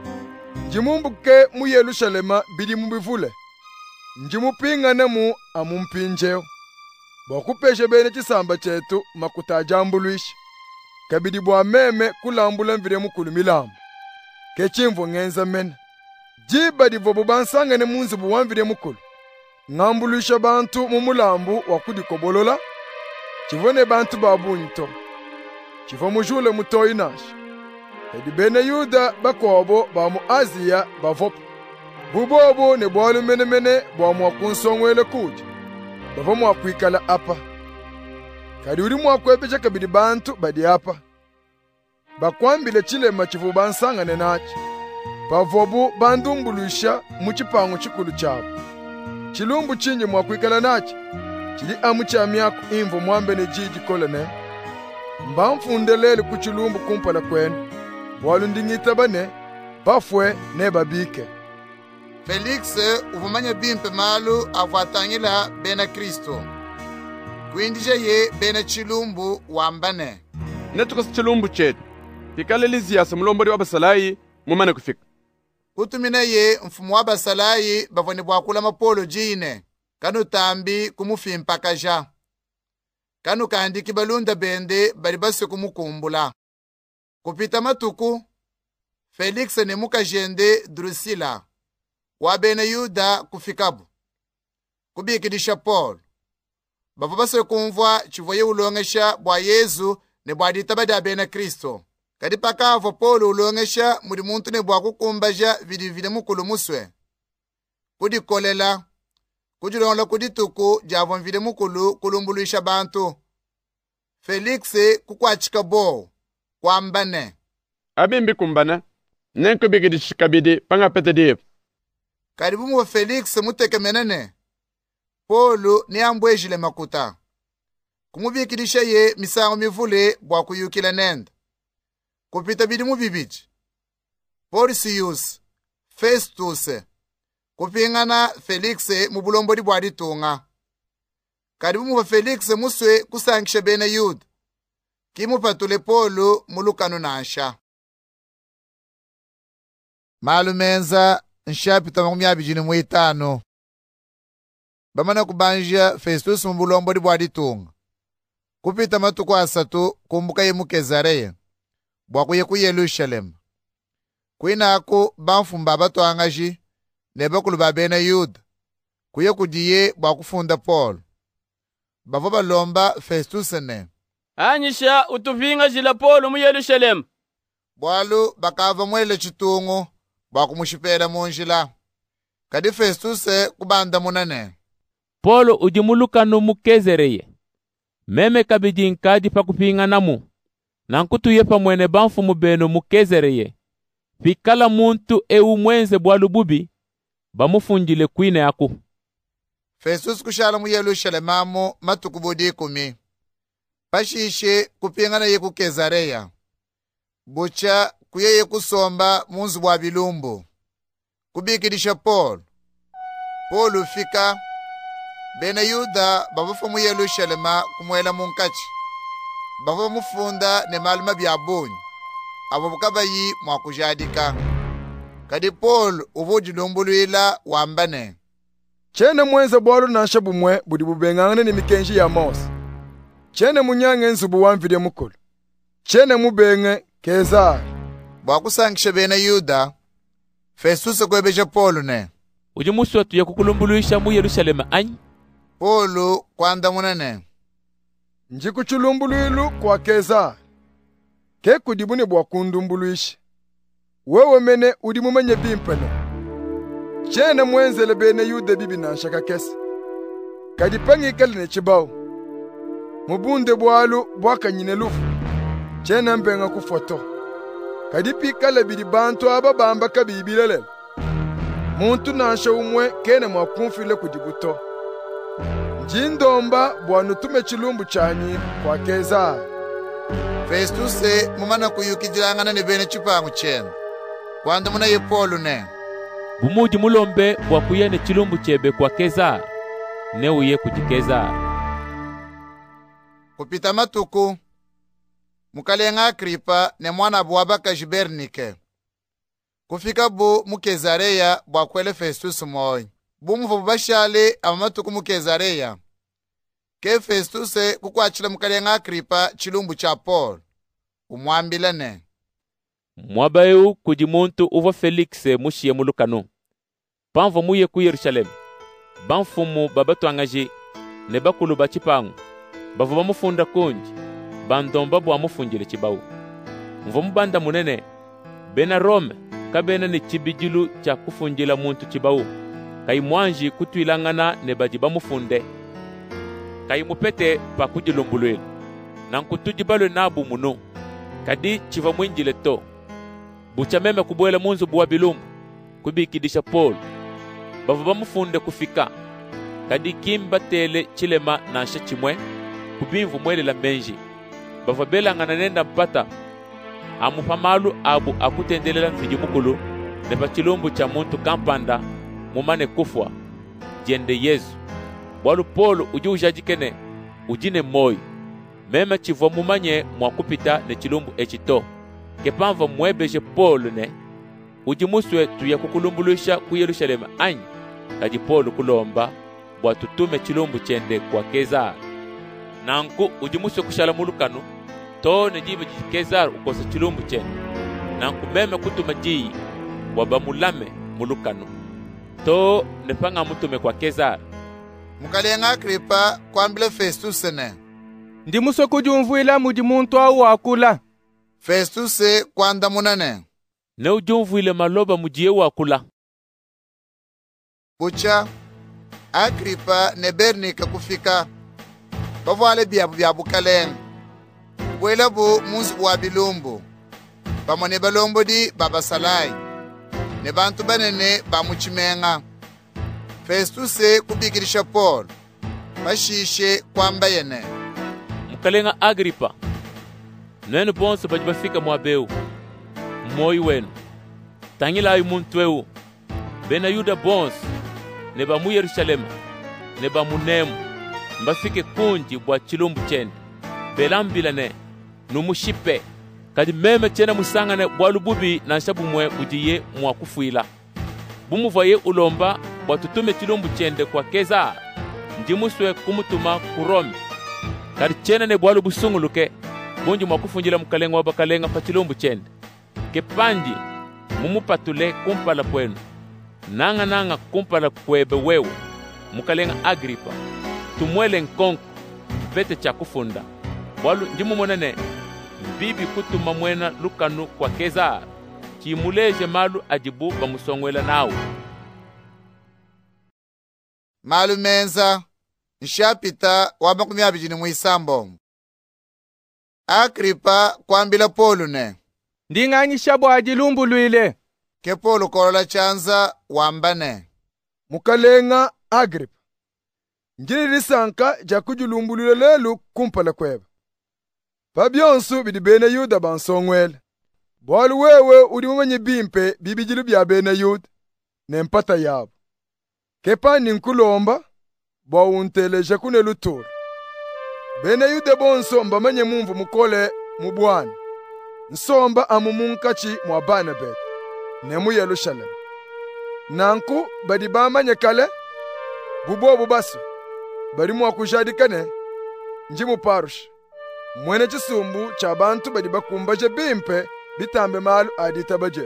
njimumbuke mu Yerusalema bidi mubivule njimupingane mu amumpinjeo bwakupeshe bene chisamba chetu makutajambuluisha kabidi bwa meme kulambula mvire mukulu milambo kechimvo ngenza mene jiba divo bubansangane munzi buwamvire mukulu ngambuluisha bantu mu mulambu wakudikobolola chivone bantu babunto chivo mujule mutoyi nasha edi bene Yuda bakobo ba mu Aziya bavopo bubobo ne bwalu mene mene bwa mwakunsongwele kuja bavo mwakwikala apa kadi uri mwakwepecha kabidi bantu badi apa bakwambile chilema chivu bansangane nachi pavobu bandumbuluisha muchipango chikulu chabo chilumbu chinyi mwakwikala nachi chili amu cha myako imvo mwambe ne jiji kolene mbamfundelele ku chilumbu kumpala kwenu bwalu ndingita bane bafwe ne babike Felix uvumanya bimpe malu avuatangila bena Kristo kuindija ye bena chilumbu wambane netukasi chilumbu chetu pikale liziyasa mulombori wa basalayi mumane kufika kutumina ye mfumu wa basalayi bavoni bwakula mapolo jine kanu tambi kumufimpa kaja kanu kandiki balunda bende bali base kumukumbula kupita matuku Felix ne mukajende Drusila wa bene Yuda kufikabu kubikidisha Paul bavo base kumvwa chivoye ulongesha bwa Yesu ne bwadita badi abene Kristo. Kadi pakavo Paulo ulongesha mudi muntu ne bwa kukumbaja vidi vide mukulu muswe. Kudi kolela, kudi lonla kudi tuku javon vide mukulu kulumbuluisha bantu. Felix kukwachika bo, kwa mbane. Abimbi kumbana, nenko bigidi shikabidi panga pete div. Karibu mwa Felix muteke menene. Paulo ni ambwejile makuta. Kumubikidisha ye misango mivule bwa kuyukila nenda. Kupita bidi mubibiji. Porcius, Festus, kupingana Felix mubulombo di bwa ditunga. Karibu mwa Felix muswe kusangisha bene Yuda. Kimu patule Paulo mulukano nansha. Malumenza nshapita makumi abiri n'itanu. Bamana kubanja Festus mubulombo di bwa ditunga. Kupita matuku asatu kumbuka ye mu Kezareya. Bwakuye ku Yerusalemu. Kwina ako banfumba batwangaji ne bakulu ba bene Yuda. Kuye kudiye bwakufunda Paul. Bavo balomba Festus ne. Anyisha utuvinga jila Paul mu Yerusalemu. Bwalu bakava mwele chitungu bwakumushipera munjila. Kadi Festus kubanda munane. Paul ujimulukano mu Kezereye. Meme kabidi nkadi pakupinga namu. Nankutuye pamwene banfu mubeno mu Kezereye. Fikala muntu ewu mwenze bwalu bubi bamufunjile kwine yaku. Festus kushala mu Yerusalemu matuku budi kumi. Pashishe kupingana ye ku Kezareya. Bucha kuyeye kusomba munzu bwa bilumbu. Kubikidisha Paul. Paul ufika bene Yuda bavufa mu Yerusalemu kumwela munkachi. Bavo mufunda ne maluma byabunyi. Abo bukabayi mwakujadika. Kadi Paul uvujilumbuluila wambane. Chene mwenze bwalu nansha bumwe budi bubengangane ni mikenji ya Mose. Chene munyange nzubu wamvide mukulu. Chene mubenge Kezari. Bwakusangisha bene Yuda. Festus kwebeja Paul ne. Ujimusu tuye kukulumbuluisha mu Yerusalemu anyi. Paul kwanda munane. Njikuchulumbuluilu kwa Kezari. Ke kudibune bwa kundumbuluisha. Wewe mene udimumenye bimpene. Chene mwenzele bene Yuda bibi nanshaka kese. Kadi pangi kale ne chibao. Mubunde bwalu bwaka nyine lufu. Chene mbenga kufoto. Kadi pikale bidi bantu aba bamba kabibilele. Muntu nansha umwe kene mwakumfile kudibuto. Njindomba bwanu tume chilumbu chanyi kwa Kezari. Festus mumana kuyukijilangana ne bene chipangu chene. Kwanda muna ye Paul ne. Bumuji mulombe bwa kuyene chilumbu chebe kwa Kezari. Ne uye kuji Kezari. Kupita matuku. Mukalenga Agripa ne mwana bwabaka Bernike. Kufika bu mu Kezareya bwa kwele Festus moy. Bumuvu bashale amatuku mu Kezareya. Ke Festus kukwachila mukalenga Agripa chilumbu cha Paul. Umwambilane. Mwabayu kujimuntu uva Felix mushiye mulukano. Panvo muye ku Yerusalemu. Banfumu babatwangaji ne bakulu bachipangu. Bavu bamufunda kunji. Bandomba bwa mufungile chibawu. Mvo mubanda munene. Bena Rome kabena ni chibijilu cha kufunjila muntu chibawu. Kai mwanji kutuilangana ne baji bamufunde. Kai mupete pa kujilumbulwele. Nankutujibalwe nabu munu. Kadi chiva mwinjile to. Bucha meme kubwela munzu buwa bilumbu. Kubikidisha Paul. Bavu bamufunde kufika. Kadi kimba tele chilema nansha chimwe. Kubimvu mwele la menji. Bavu bela ngana nenda mpata. Amupamalu abu akutendelela mfiji mukulu. Neba chilumbu cha muntu kampanda. Mumane kufwa. Jende Yesu. Walu Paul uji ujajikene. Ujine moi. Meme chivwa mumanye mwakupita ne chilumbu echito. Kepanva mwebeje Paul ne. Uji muswe tuya kukulumbuluisha ku Yerusalemu anyi. Kaji Paul kulomba. Bwa tutume chilumbu chende kwa Kezari. Nanku uji muswe kushala mulukanu. To ne jibe Kezari ukosa chilumbu chende. Nanku meme kutuma jii. Wabamulame mulukanu. To nepanga mutume kwa Kezari. Mukalenga Agripa kwambile Festus ne. ndi musokujumvuila mudi muntu au wakula. Festuse kwanda munane. Ne ujumvuile maloba mudiye wakula. Bucha, Agripa ne Bernika kufika. Bavale biabu biabu kaleng. Bwela bu munsi wa bilumbu. Bamone balombo di baba salai. Ne bantu banene bamuchimenga. Festuse kubigirisha Paul. Bashishe kwamba yene. Mukalenga Agripa. Nene bonso bajibafika mwabeu. Moi wenu. Tangila ayu muntweu. Bena yuda bons. Neba mu Yerusalema. Neba munemu. Mbafike kunji bwa chilumbu chende. Belambila ne. Numushipe. Kadi meme chena musangane bwa lububi na nshabu mwe ujiye mwakufuila. Bumuvaye ulomba bwa tutume chilumbu chende kwa Keza. Njimuswe kumutuma kuromi. Kadi chena ne bwa lubusunguluke. Bunji mwakufunjila mukalenga wabakalenga pa chilumbu chende. Kepandi mumupatule kumpala kwenu. Nanga nanga kumpala kwebe wewe. Mukalenga Agripa. Tumwele nkonko. Pete cha kufunda. Walu ndimu monene. Bibi kutuma mwena lukanu kwa Keza. Chimuleje malu ajibu bamusongwela nawe. Malu menza. Nshapita wamakumi abijini muisambo. Agripa kwambila Polu ne. Ndinganyisha bwa jilumbu luile. Ke Polu korola chanza wambane. Mukalenga Agripa. Njini risanka jakujulumbu luile lelu kumpala kweba. Pabyonsu bidi bene yuda bansongwele. Bwalu wewe udi mumenye bimpe bibijilu bya bene yuda. Nempata yabo. Kepa ninkulomba bwa unteleje kune luturu. Bene yuda bonso mbamenye mumvu mukole mubwana. Nsomba amumunkachi mwa Barnabet. Nemu Yerusalem. Nanku badi bamanye kale. Bubo bubasu. Bari mwa kujadikane. Njimu parush. Mwene chisumbu cha bantu badi bakumbaje bimpe bitambe malu adita bajet.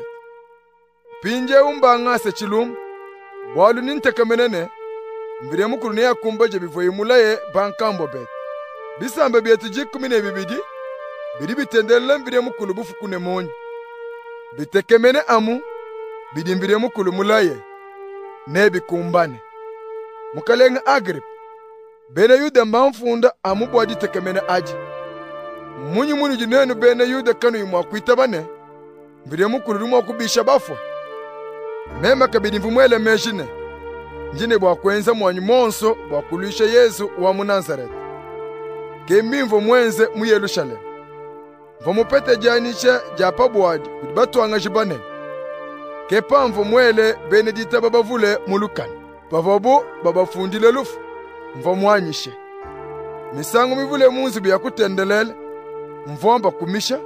Pinje umbanga se chilum. Bwalu nintekemenene. Mbire mukuru ne yakumbaje bivoye mulaye bankambo bet. Bisambe bietu jikumine bibidi. Bidi bitendele mbire mukulu bufukune monyi. Bitekemene amu. Bidi mbire mukulu mulaye. Ne bikumbane. Mukalenga Agripa. Bene yuda mbanfunda amu bwadi tekemene aji. Munyi muni jinenu bene yuda kanu imwa kuitabane. Mbire mukulu rumwa kubisha bafwa. Mema kabidi mvumwele meshine. Njine bwa kwenza mwanyi monso bwa kulisha Yesu wa mu Nazareth. Kemimvo mwenze mu Yerusalem. Vomupete janisha japa bwadi kudibatuanga jibane. Kepamvo mwele Benedita babavule mulukani. Bavobo babafundile lufu. Mvomwanyishe. Misangu mivule munzi biya kutendelele. Mvomba kumisha.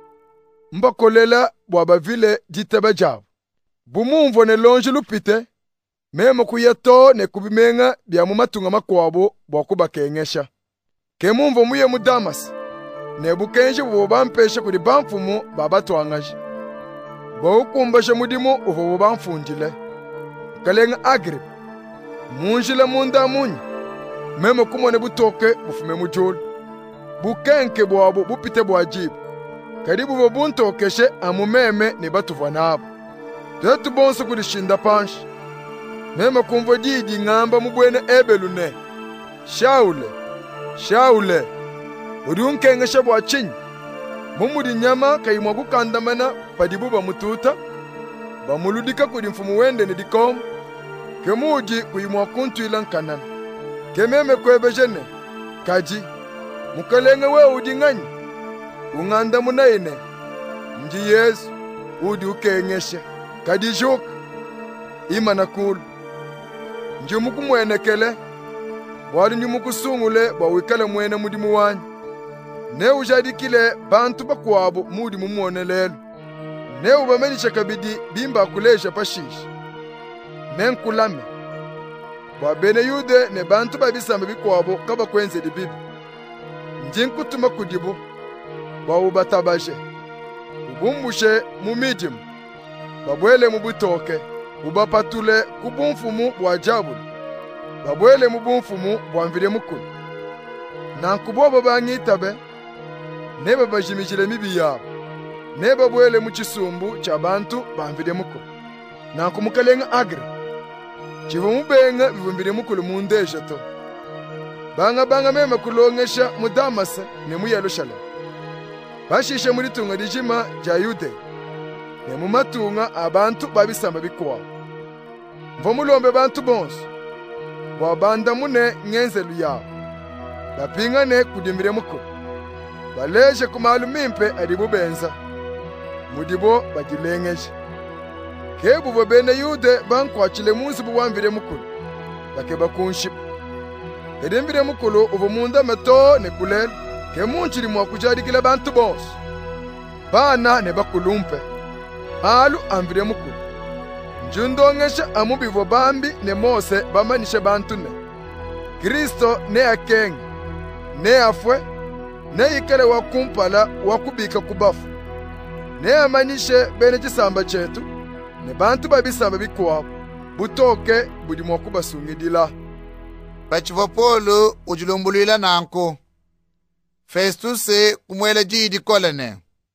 Mbakolela bwabavile jitaba jabu. Bumumvo ne lonje lupite. Memo kuyato ne kubimenga biya mumatunga makwabo bwakuba kengesha. Kemumvo muye mu Damas. Nebukenje bo bampesha kuri bamfumu babatwangaje. Bo kumbasha mudimu uvo bamfundile. Kalenga Agripa. Munjila munda munyi. Memo kumone butoke bufume mujulu. Bukenke bwabo bupite bwajibu. Karibu bo buntokeshe amumeme ne batuvwa nabo. Tetu bonso kulishinda panshi. Memo kumvo didi ngamba mubwene ebelune. Shaule. Shaule. Uri unkengesha bwa chinyi. Mumudi nyama kayimwa kukandamana padibu bamututa. Bamuludika kudi mfumu wende ni dikom. Kemudi kuyimwa kuntu ilankanana. Kememe kwebe jene. Kaji. Mukalenga we udi nganyi. Unganda munaine. Nji Yesu. Udi ukengesha. Kadi juk. Ima nakulu. Nji mukumwenekele. Wadi njimukusungule bwa wikale mwene mudimu wanyi. Ne ujadikile bantu bakwabo mudi mumuonelelo. Ne ubamenisha kabidi bimba kulesha pashishi. Ne nkulame. Bwa bene yude ne bantu babisamba bikwabo kaba kwenze dibibi. Njinkutuma kudibu. Bwa ubatabaje. Ubumbushe mu medium. Babwele mu butoke. Ubapatule kubumfumu bwa jabulu. Babwele mu bumfumu bwa mvire mukulu. nankubobo bang'itabe neba bajimikile mibi yabo neba bwele mu chisumbu cha bantu bamvile mukulu nankumukalenga Agri chivo mubenga bivumbile mukulu mundeja to banga banga mema kulongesha mu Damasa ne mu Yerusalemu bashishe muri tunga lijima ja Yude ne mu matunga abantu babisamba bikwa mvo mulombe bantu bonso bwabanda mune ngenzelu yawo bapingane kudimbire mukulu baleje kumalu mimpe alibubenza mudibo bagilengeje kebu bo bene Yude bankwachile munsi buwamvire mukulu bake bakunshipa edimbire mukulu uvo munda meto ne kulel ke munchiri mwa kujarikile bantu bos bana ne bakulumpe alu amvire mukulu njundongesha amubivo bambi ne Mose bamanishe bantu ne Kristo ne akeng ne afwe ne ikale wakumpala wakubika kubafu ne amanishe bene chisamba chetu ne bantu babisamba bikuwabo butoke budi mwakubasungidila bachivo Polo ujilumbulila nanko Festus kumwele jidi kolene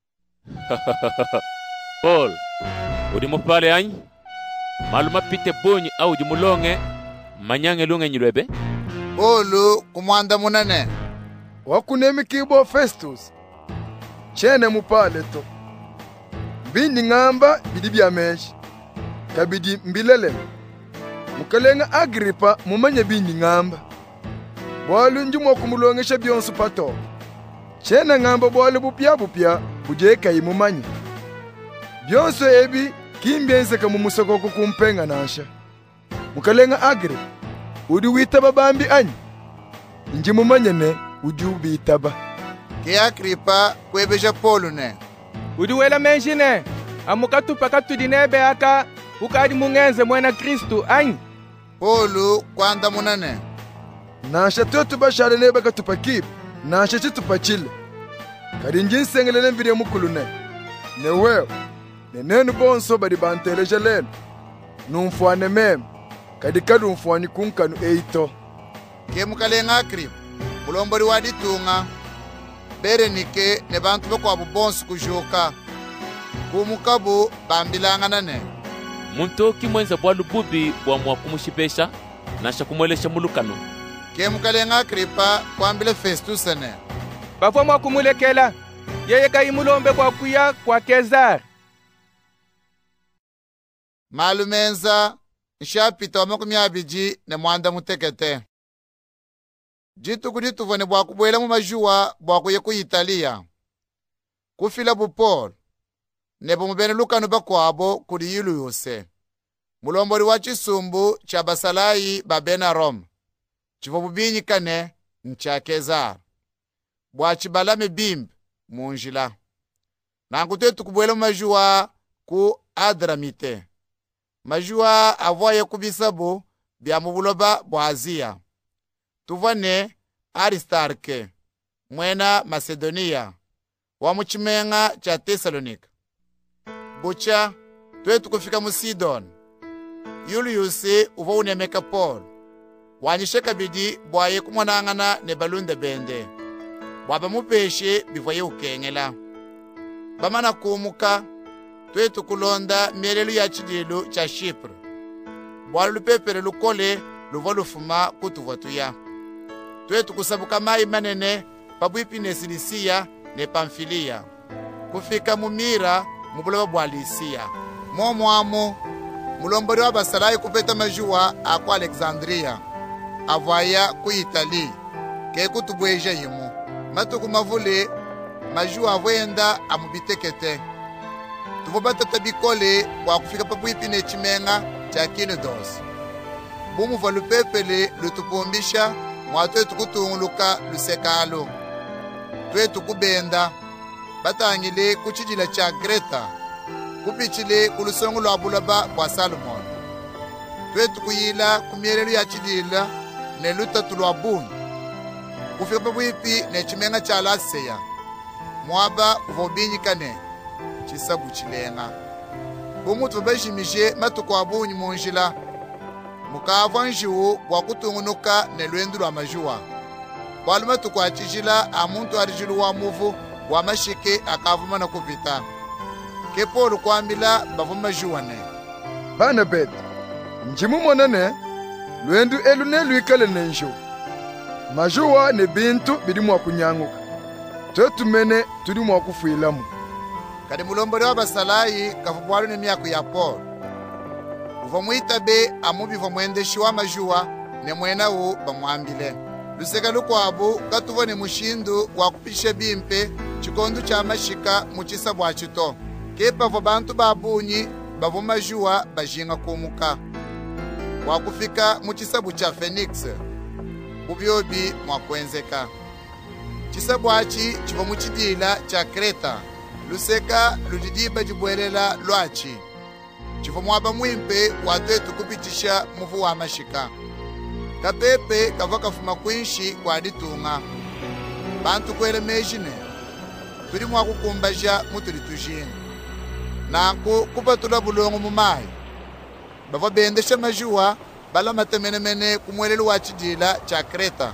Paul udi mupale anyi maluma pite bonyi au jimulonge manyange lunge nyilwebe Polo kumwanda munane wakunemi kibo Festus chene mupale to bindi ngamba bidi byameshi kabidi mbilele mukalenga Agripa mumanye bindi ngamba bwalu njumwa kumulongesha byonso pato chene ngamba bwalu bupya bupya bujeka imumanye byonso ebi kimbyense ka mumusoko kumpenga nasha mukalenga Agripa udi witaba bambi anyi nji mumanye ne udi ubitaba ke Agripa kwebeja Polo ne udi wela menjine amukatupa katudinebe aka ukadi mungenze mwena Kristu anyi Polo kwanda munane nasha tutu bashale nebe katupa kibu nasha chitupa chile kadi njinsengelele mvire mukulu ne ne wewe ne nenu bonso badi banteleje lelo numfuane meme kadi kadu mfuani kunkanu eito ke mukalenga Agripa mulombori waditunga Berenike ne bantu bakwa bonso kujoka kumukabu bambilangana ne muntoki mwenza bwa lububi bwa mwa kumushipesha nasha kumwelesha mulukano ke mukalenga Agripa kwambile Festus ne bafwa mwa kumulekela yeye kayimulombe kwa kuya kwa Kezar malumenza nshapita wa makumi abiji ne mwanda mutekete jitu kudituvone bwa kubwela mu majuwa bwa kuye ku Italia kufila bu Paul nebo mubene lukano bakwabo kuli yilu yose mulombori wa chisumbu cha basalayi babena Rome chivo bubinyi kane ncha Kezar bwa chibalame bimbi munjila nangu tetu kubwela mu majuwa ku Adramite majuwa avoye kubisabu bya mubuloba bwa Azia tuvane Aristarke mwena Macedonia wa muchimenga cha Thessalonika bucha twetu kufika mu Sidon Julius uva unemeka Paul wanyisheka bidi bwaye kumwanangana ne balunde bende bwaba mupeshe bivoye ukengela bamana kumuka twetu kulonda mielelu ya chidilo cha Chypre bwalu lupepele lukole luva lufuma kutuvatuya twetu kusabuka mai manene pabwipi Silisia ne Pamfilia kufika mumira mubuloba bwa Lisia momwamo mulombori wa basalayi kupeta majuwa ako Alexandria avaya ku Itali ke kutubweja yimu matuku mavule majuwa avoyenda amubitekete tuvo batata bikole bwa kufika pabwipi ne chimenga cha Kinidos bumuva lupepele lutupumbisha mwatwetu kutunguluka lusekalo twetu kubenda batangile kuchijila cha Greta kupichile kulusongo lwa bulaba bwa Salomon twetu kuyila kumielelu ya chidila ne lutatu lwa buni kufika pabwipi ne chimenga cha Laseya mwaba uvobinyikane chisabu chilenga bumutu bajimije matuko abunyi munjila mukava njiwu bwa kutungunuka ne lwendu lwa majuwa bwaluma tukwachishila amuntu arijilu wa muvu wa mashike akavuma na kupita. Ke Polo kwambila bavuma juwane. Bana betu, njimu monene, lwendu elu ne luikale nenjo. Majuwa ne bintu bidimu wa kunyanguka. Twetumene tudimu wa kufuilamu. Kadi mulombole wa basalayi kafubwalu ni miyaku ya Polo. Uva muitabe amubi va mwendeshi wa majuwa ne mwena wu bamwambile. Luseka lukwabu katuva ni mushindu wa kupisha bimpe chikondo cha mashika muchisa bwa chito. Kepa va bantu babunyi bavu majuwa bajinga kumuka. Wakufika muchisabu cha Phoenix. Ubyobi mwakwenzeka. Chisabu hachi chiva muchidila cha Kreta. Luseka ludidiba jibwelela lwachi. Chiva mwaba mwimpe watwetu kupitisha muvu wa mashika. Kapepe kava kafuma kwinshi kwa ditunga. Bantu kwele mejine. Tuli mwakukumbaja mutuli tujini. Nanku kupatula bulongo mumayi. Bava bendesha majuwa bala matemene mene kumwelelu wa chidila cha Kreta.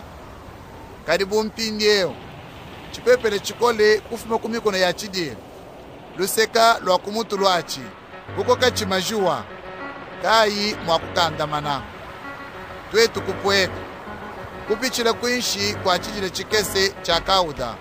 Karibu mpindieo. Chipepele chikole kufuma kumikono ya chidila. Luseka lwa kumutu lwachi. Kuko kachi majuwa. Kayi mwakukandamana. Twetu kupweka. Kupichila kuinshi kwa chidila chikese cha Kauda.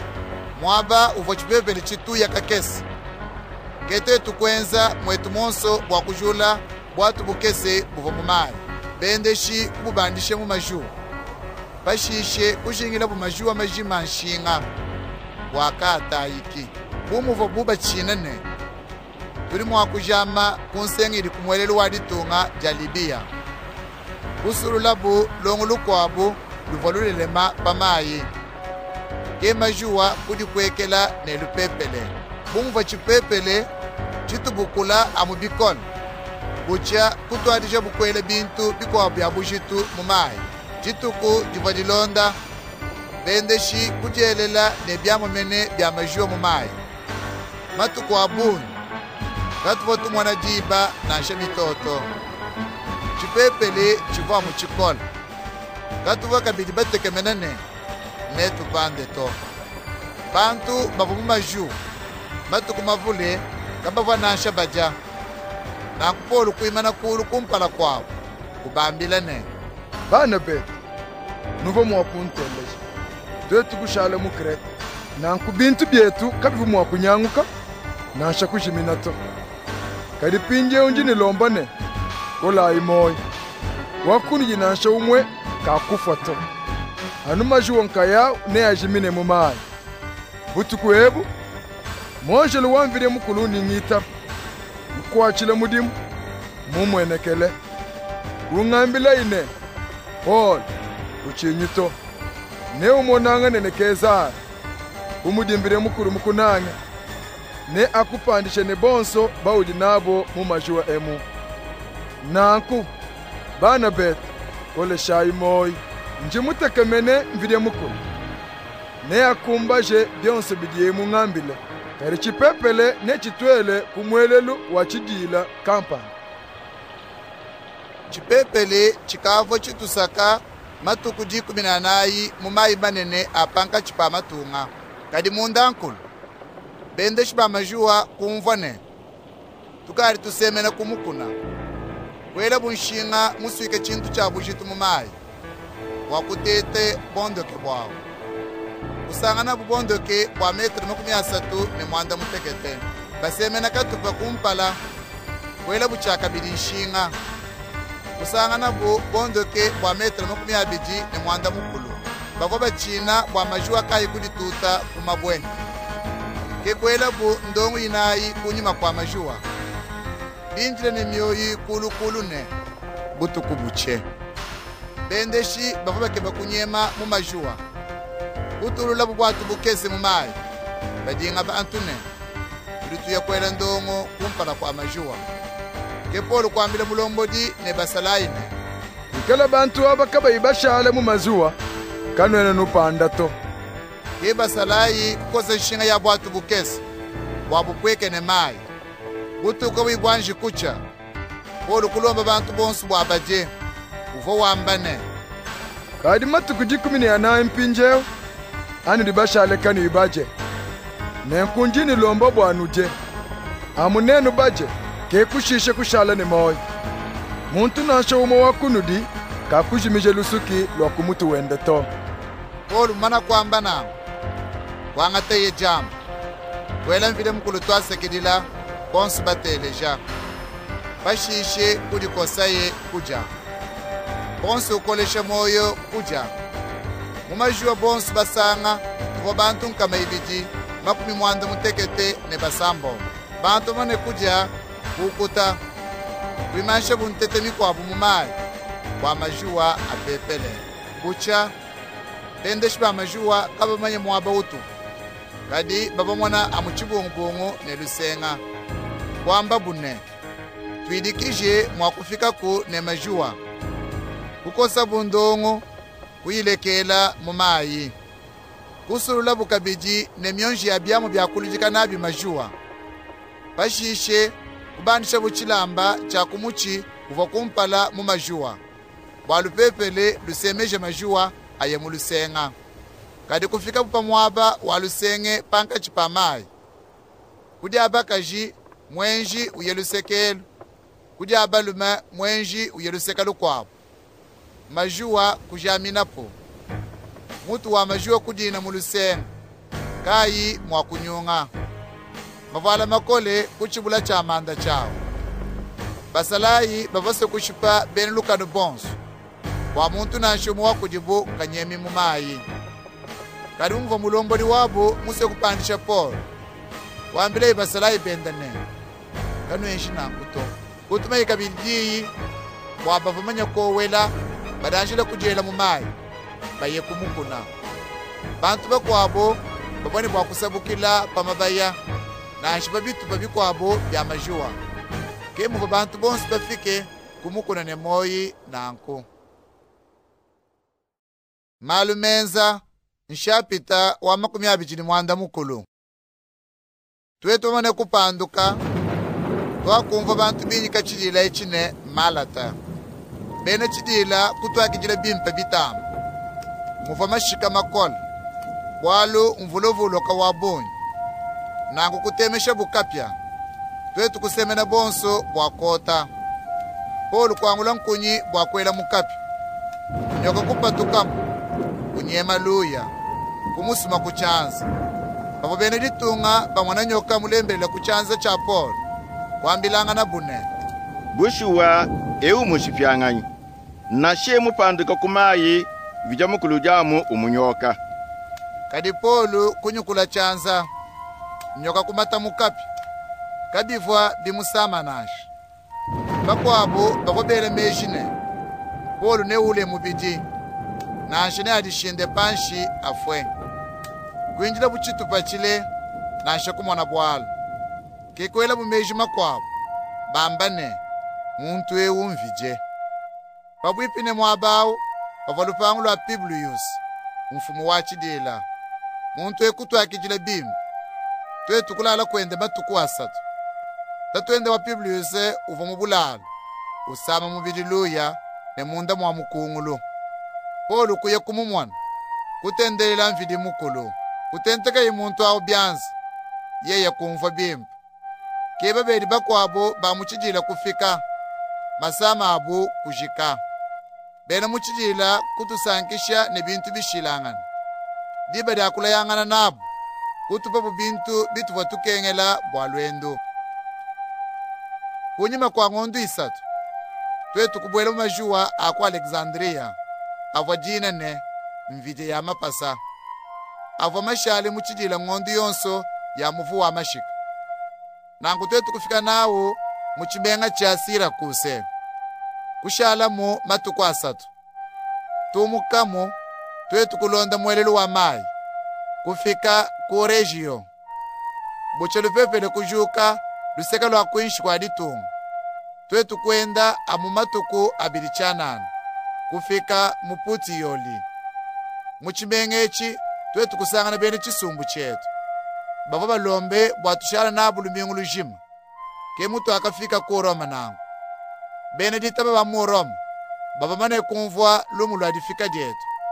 Mwaba uvo chipepele chitu ya kakese. Ketetu kwenza mwetu monso bwa kujula bwatu bukese buvo mumayi. Bendeshi kububandishe mu majuwa. Pashishe kushingila bu majuwa majima nshinga. Wakata iki. Bumuvo buba chinene. Tuli mwakujama kunsengili kumwelelu wa ditunga ja Libya. Kusuru labu longu lukwabu luvolulelema pamayi. Ke majuwa kudi kwekela ne lupepele. Bumuvo chipepele chitubukula amubikon. Bucha kutwadisha bukwele bintu bikwa bya bujitu mumayi. Chituku jivadilonda. Bendeshi kujelela ne byamu mene bya majuwa mumayi. Matuku abuni. Katuvotu mwana diba na shamitoto. Chipepele chiva muchikola. Katuva kabidi bateke menene. Netu pande to. Bantu bavu mumaju. Matuku mavule kabava nansha baja. Na kupolu kuimana kulu kumpala kwao. Kubambila ne. Bana betu, nuvo mwakunteleja. Twetu kushale mu Kreta. Nanku bintu byetu kabivu mwakunyanguka. Nansha kujiminato. Kadi pinje unji nilombane. Kola imoy. Wakuni jinansha umwe kakufato. Anu majuwa nkaya ne ajimine mumayi. Butu kuebu. Mwanjele wamvire mukulu ngita. Mkwachile mudimu. Mumwenekele. Ungambila ine. Paul. Uchinyito. Ne umonanga nenekeza. Umudimbire mukulu mukunanga. Ne akupandishe ne bonso baudi nabo mu majuwa emu. Nanku. Bana bet. Ole shayi moy. Nje mutekemene mvire mukulu. Ne akumbaje byonse bidiye mu ngambile. Kari chipepele ne chitwele kumwelelu wa chidila kampani. Chipepele chikavo chitusaka matuku jiku minanayi mumayi manene apanka chipa matunga. Kadi mundankulu. Bendeshi ba majuwa kumvane. Tukari tusemena kumukuna. Kwela bunshinga muswike chintu cha bujitu mumayi. Wakutete bondoke bwao. Usangana bubondoke bwa metri makumi asatu ni mwanda mutekete. Basemena katupa kumpala. Kwela buchaka bidi nshinga. Usangana bu bondoke bwa metri makumi abiji ni mwanda mukulu. Bako bachina bwa majuwa kayi kudituta kumabweni. Kekwela bu ndongu inayi kunyima kwa majuwa. Binjile ni miyoyi kulu kulu ne. Butu kubuche. Bendeshi bavuba keba kunyema mu majuwa. Utulula bubwatu bukese mu mayi. Bajinga ba antune. Tulitu kwela ndongo kumpala kwa majuwa. Kepolo kwambile mulombodi ne basalaine. Ikala bantu abakaba ibashale mu mazuwa. Kanwene nupanda to. Ke basalayi kukoza nshinga ya bwatu bukese. Bwabukweke ne mayi. Butuka wibwanji kucha. Polo kulomba bantu bonsu bwabaje. Uvo wambane. kadi matuku dikumi ni anayi mpinjeu ani libashale kanu ibaje nenkunjini lombo bwanuje amunenu baje kekushishe kushala ni moyo muntu nasho umo wakunudi kakujimije lusuki lwa kumutu wende to Polu mana kwamba na wangate ye jam wela mvile mkulu twasekidila bonsu bateleja bashishe kudi kosaye kuja bonsu ukoleshe moyo kuja mumajua bonsu basanga tuwa bantu nkama ibiji makumi mwanda mutekete ne basambo bantu mane kuja ukuta wimanshe buntete mikwabu mumai kwa majua apepele kucha tendeshi ba majua kaba manye mwaba utu kadi baba mwana amuchibungu ne lusenga kwamba bune twidikije mwakufika ku ne majua kukosa bundongo kuyilekela mumayi kusulula bukabiji ne myonji ya byamu byakulujika nabi majua bashishe kubandisha buchilamba cha kumuchi kuva kumpala mu majua bwalupepele lusemeje majua aye mulusenga kadi kufika bupamwaba walusenge panka chipamai kudi abakaji mwenji uyelusekelu kudi abalume mwenji uyelusekalu kwabo majua kujaminapo mutu wa majua kudina mulusenga kayi mwakunyunga mavala makole kuchibula cha manda chao basalayi babase kushipa bene lukanu bonsu wa muntu na nshumu wa kujibu kanyemi mumayi kadi umva mulomboli wabo muse kupandisha Paul wambile basalayi bendane kanu enshi nanguto kutuma ikabindiyi wabavumanya kowela badanjila kujela mumayi baye kumukuna bantu bakwabo babone bwakusabukila pamabaya nanshi babitu babikwabo bya majua kemu bantu bonse bafike kumukuna ne moyi nanku malumenza nshapita wa makumi abiri mwanda mukulu twetu mane kupanduka twakumva bantu binyika chidila echine malata bene chidila kutwakijile bimpe bitamu muva mashika makola bwalu mvulovulo ka wabonyi nangu kutemesha bukapya twetu kusemena bonso bwakota Polu kwangula nkunyi bwakwela mukapi nyoka kupatukamu kunyema luya kumusima kuchanza babo bene ditunga bamwana nyoka mulembele kuchanza cha Polu kwambilanga na bune bushuwa eu mushipyanganyi na shemu pandika kumayi vija mukulu jamu umunyoka kadi Polu kunyukula chanza nyoka kumata mukapi kadivwa bimusama nashi bakwabo bakobele mejine Polu ne ule mubiji nashi ne adishinde panshi afwe kwinjila buchitupa chile nashi kumona bwala kekwela bumeji makwabo bambane muntu eumvije babwipine mwabao bavalupangu lwa Publius mfumu wa chidila muntu ekutu akijile bimbi twetu kulala kwende matuku asatu tatwende wa Publius uva mubulalo usama mubili luya ne munda mwa mukungulu Polu kuye kumumwana kutendelela mvidi mukulu kutenteka imuntu awo byanza yeye kumva bimbi keba beri bakwabo bamuchijila kufika masama abu kujika bena muchijila kutusankisha ne bintu bishilangana diba dakula yangana nabu kutupa bintu bitu batukengela bwalwendo kunyima kwa ngondu isatu twetu kubwela majua akwa Alexandria avwa jina ne mvije ya mapasa avwa mashale muchijila ngondu yonso ya muvu wa mashika nangu twetu kufika nawo muchibenga cha Sirakuse kushala mu matuku asatu tumukamu twetu kulonda mwelelu wa mai kufika ku Regio buchelu pepele kujuka luseka lwa kwinshi kwa ditungu twetu kwenda amu matuku abiri chanana kufika muputi yoli muchibengechi twetu kusangana bene chisumbu chetu baba balombe bwatushala nabulu mingu lujima ke mutu akafika ku Roma nangu Benedita baba mu Roma baba mane kumvwa lumu lwa difika jetu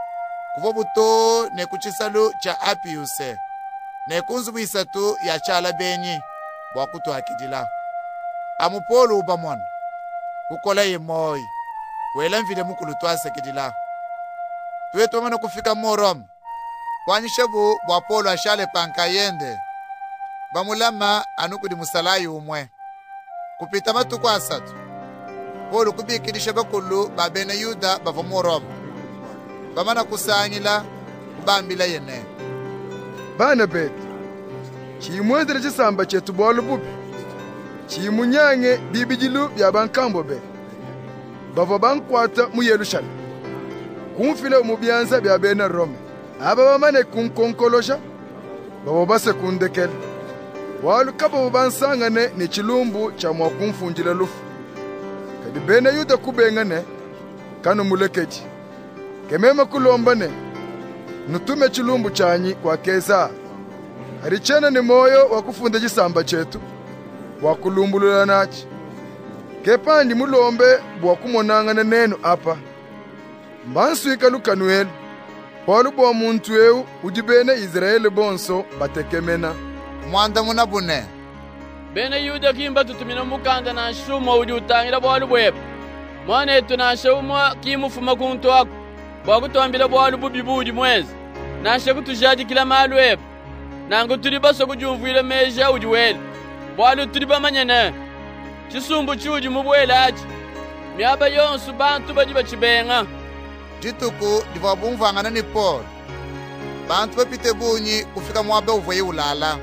kuvo buto ne kuchisalu cha Apiuse ne kunzubu isatu ya chala benyi bwa kutwakidila amu Polo ubamona kukola imoi wela mvile mukulu twasekidila tuwetomana kufika mu Roma kwanyishabu bwa Polo ashale panka yende bamulama anukudi musalayi umwe kupita matuku asatu Polo kubikidisha bakulu babene Yuda bava mu Roma bamana kusanyila kubambila yene bana betu chimwendele chisamba chetu bwalo bubi chimunyange bibijilu bya bankambo be bava bankwata mu Yerusalemu kumfile umubyanza bya bene Roma aba bamane kunkonkolosha baba base kundekele walu kabo bansangane ni chilumbu cha mwakumfunjile lufu kadi bene Yuda kubengane kanu muleketi kemema kulombane nutume chilumbu chanyi kwa Keza harichena ni moyo wakufunda chisamba chetu wakulumbulula nachi kepandi mulombe bwakumonangana nenu apa mbanswika lukanuelu Polo bwa muntu eu udibene Israeli bonso batekemena mwanda munabune bene Yuda kimba tutumina mukanda na shuma udi utangira bwalu bwebo mwana etu na shuma kimufuma kuntu wako bwakutwambila bwalu bubibudi mwezi nashe kutujadikila malu ebo nangu tuli baso kujumvwile meja udi wele bwalu tuli bamanyene chisumbu chudi mubwele achi myaba yonsu bantu badi bachibenga dituku diva bumvangana ni Polo bantu bapite bunyi kufika mwabe uvoye ulala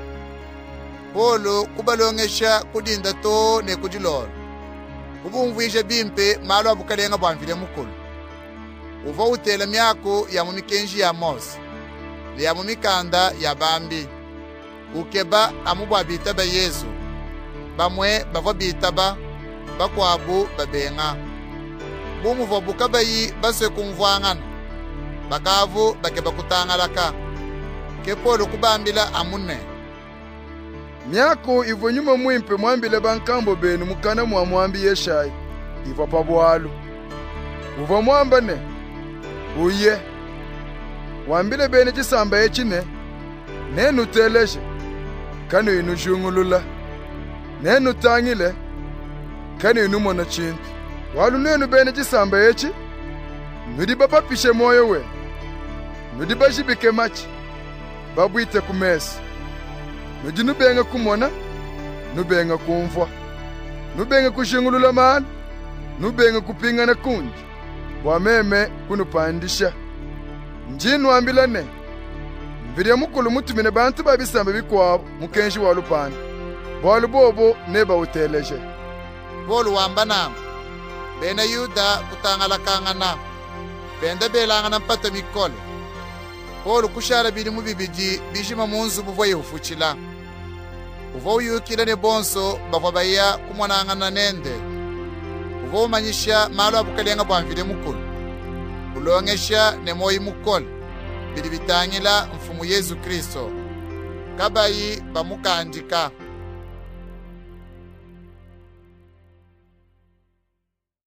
Polo kubalongesha kudinda to ne kudilolo kubumvwisha bimpe malo abukalenga bwamvile mukulu uva utela myako ya mumikenji ya Mose le ya mumikanda ya bambi ukeba amubwa bita ba Yesu bamwe bava bita ba bakwabu babenga bumu vobuka bayi base kumvwangana bakavu bakeba kutangalaka ke Polo kubambila amune myako ivo nyuma mwimpe mwambile bankambo benu mukana mwa mwambi yeshayi ivo pabwalu uva mwambane uye wambile bene chisamba yechine nenu teleshe kanu inu jungulula nenu tangile kanu inu mona chintu walu nenu bene chisamba yechi nudi bapapishe moyo we nudi bajibike machi babwite kumesi nudi nubenga kumona nubenga kumvwa nubenga kushingulula maana nubenga kupingana kunji wameme kunupandisha njinu ambilane mvirya mukulu mutumine bantu babisamba bikwabo mukenshi walupanda bwalu bobo neba uteleje Polo wambana bene Yuda kutangala kangana bende belangana mpata mikole Polo kushara bili mubibiji bijima munzu buvoye ufuchila uvo uyukile ne bonso bavabaya kumwanangana nende uvo umanyisha malo abukalenga bwamvile mukulu ulongesha ne moyi mukole bili bitangila mfumu Yesu Kristo kabayi bamukandika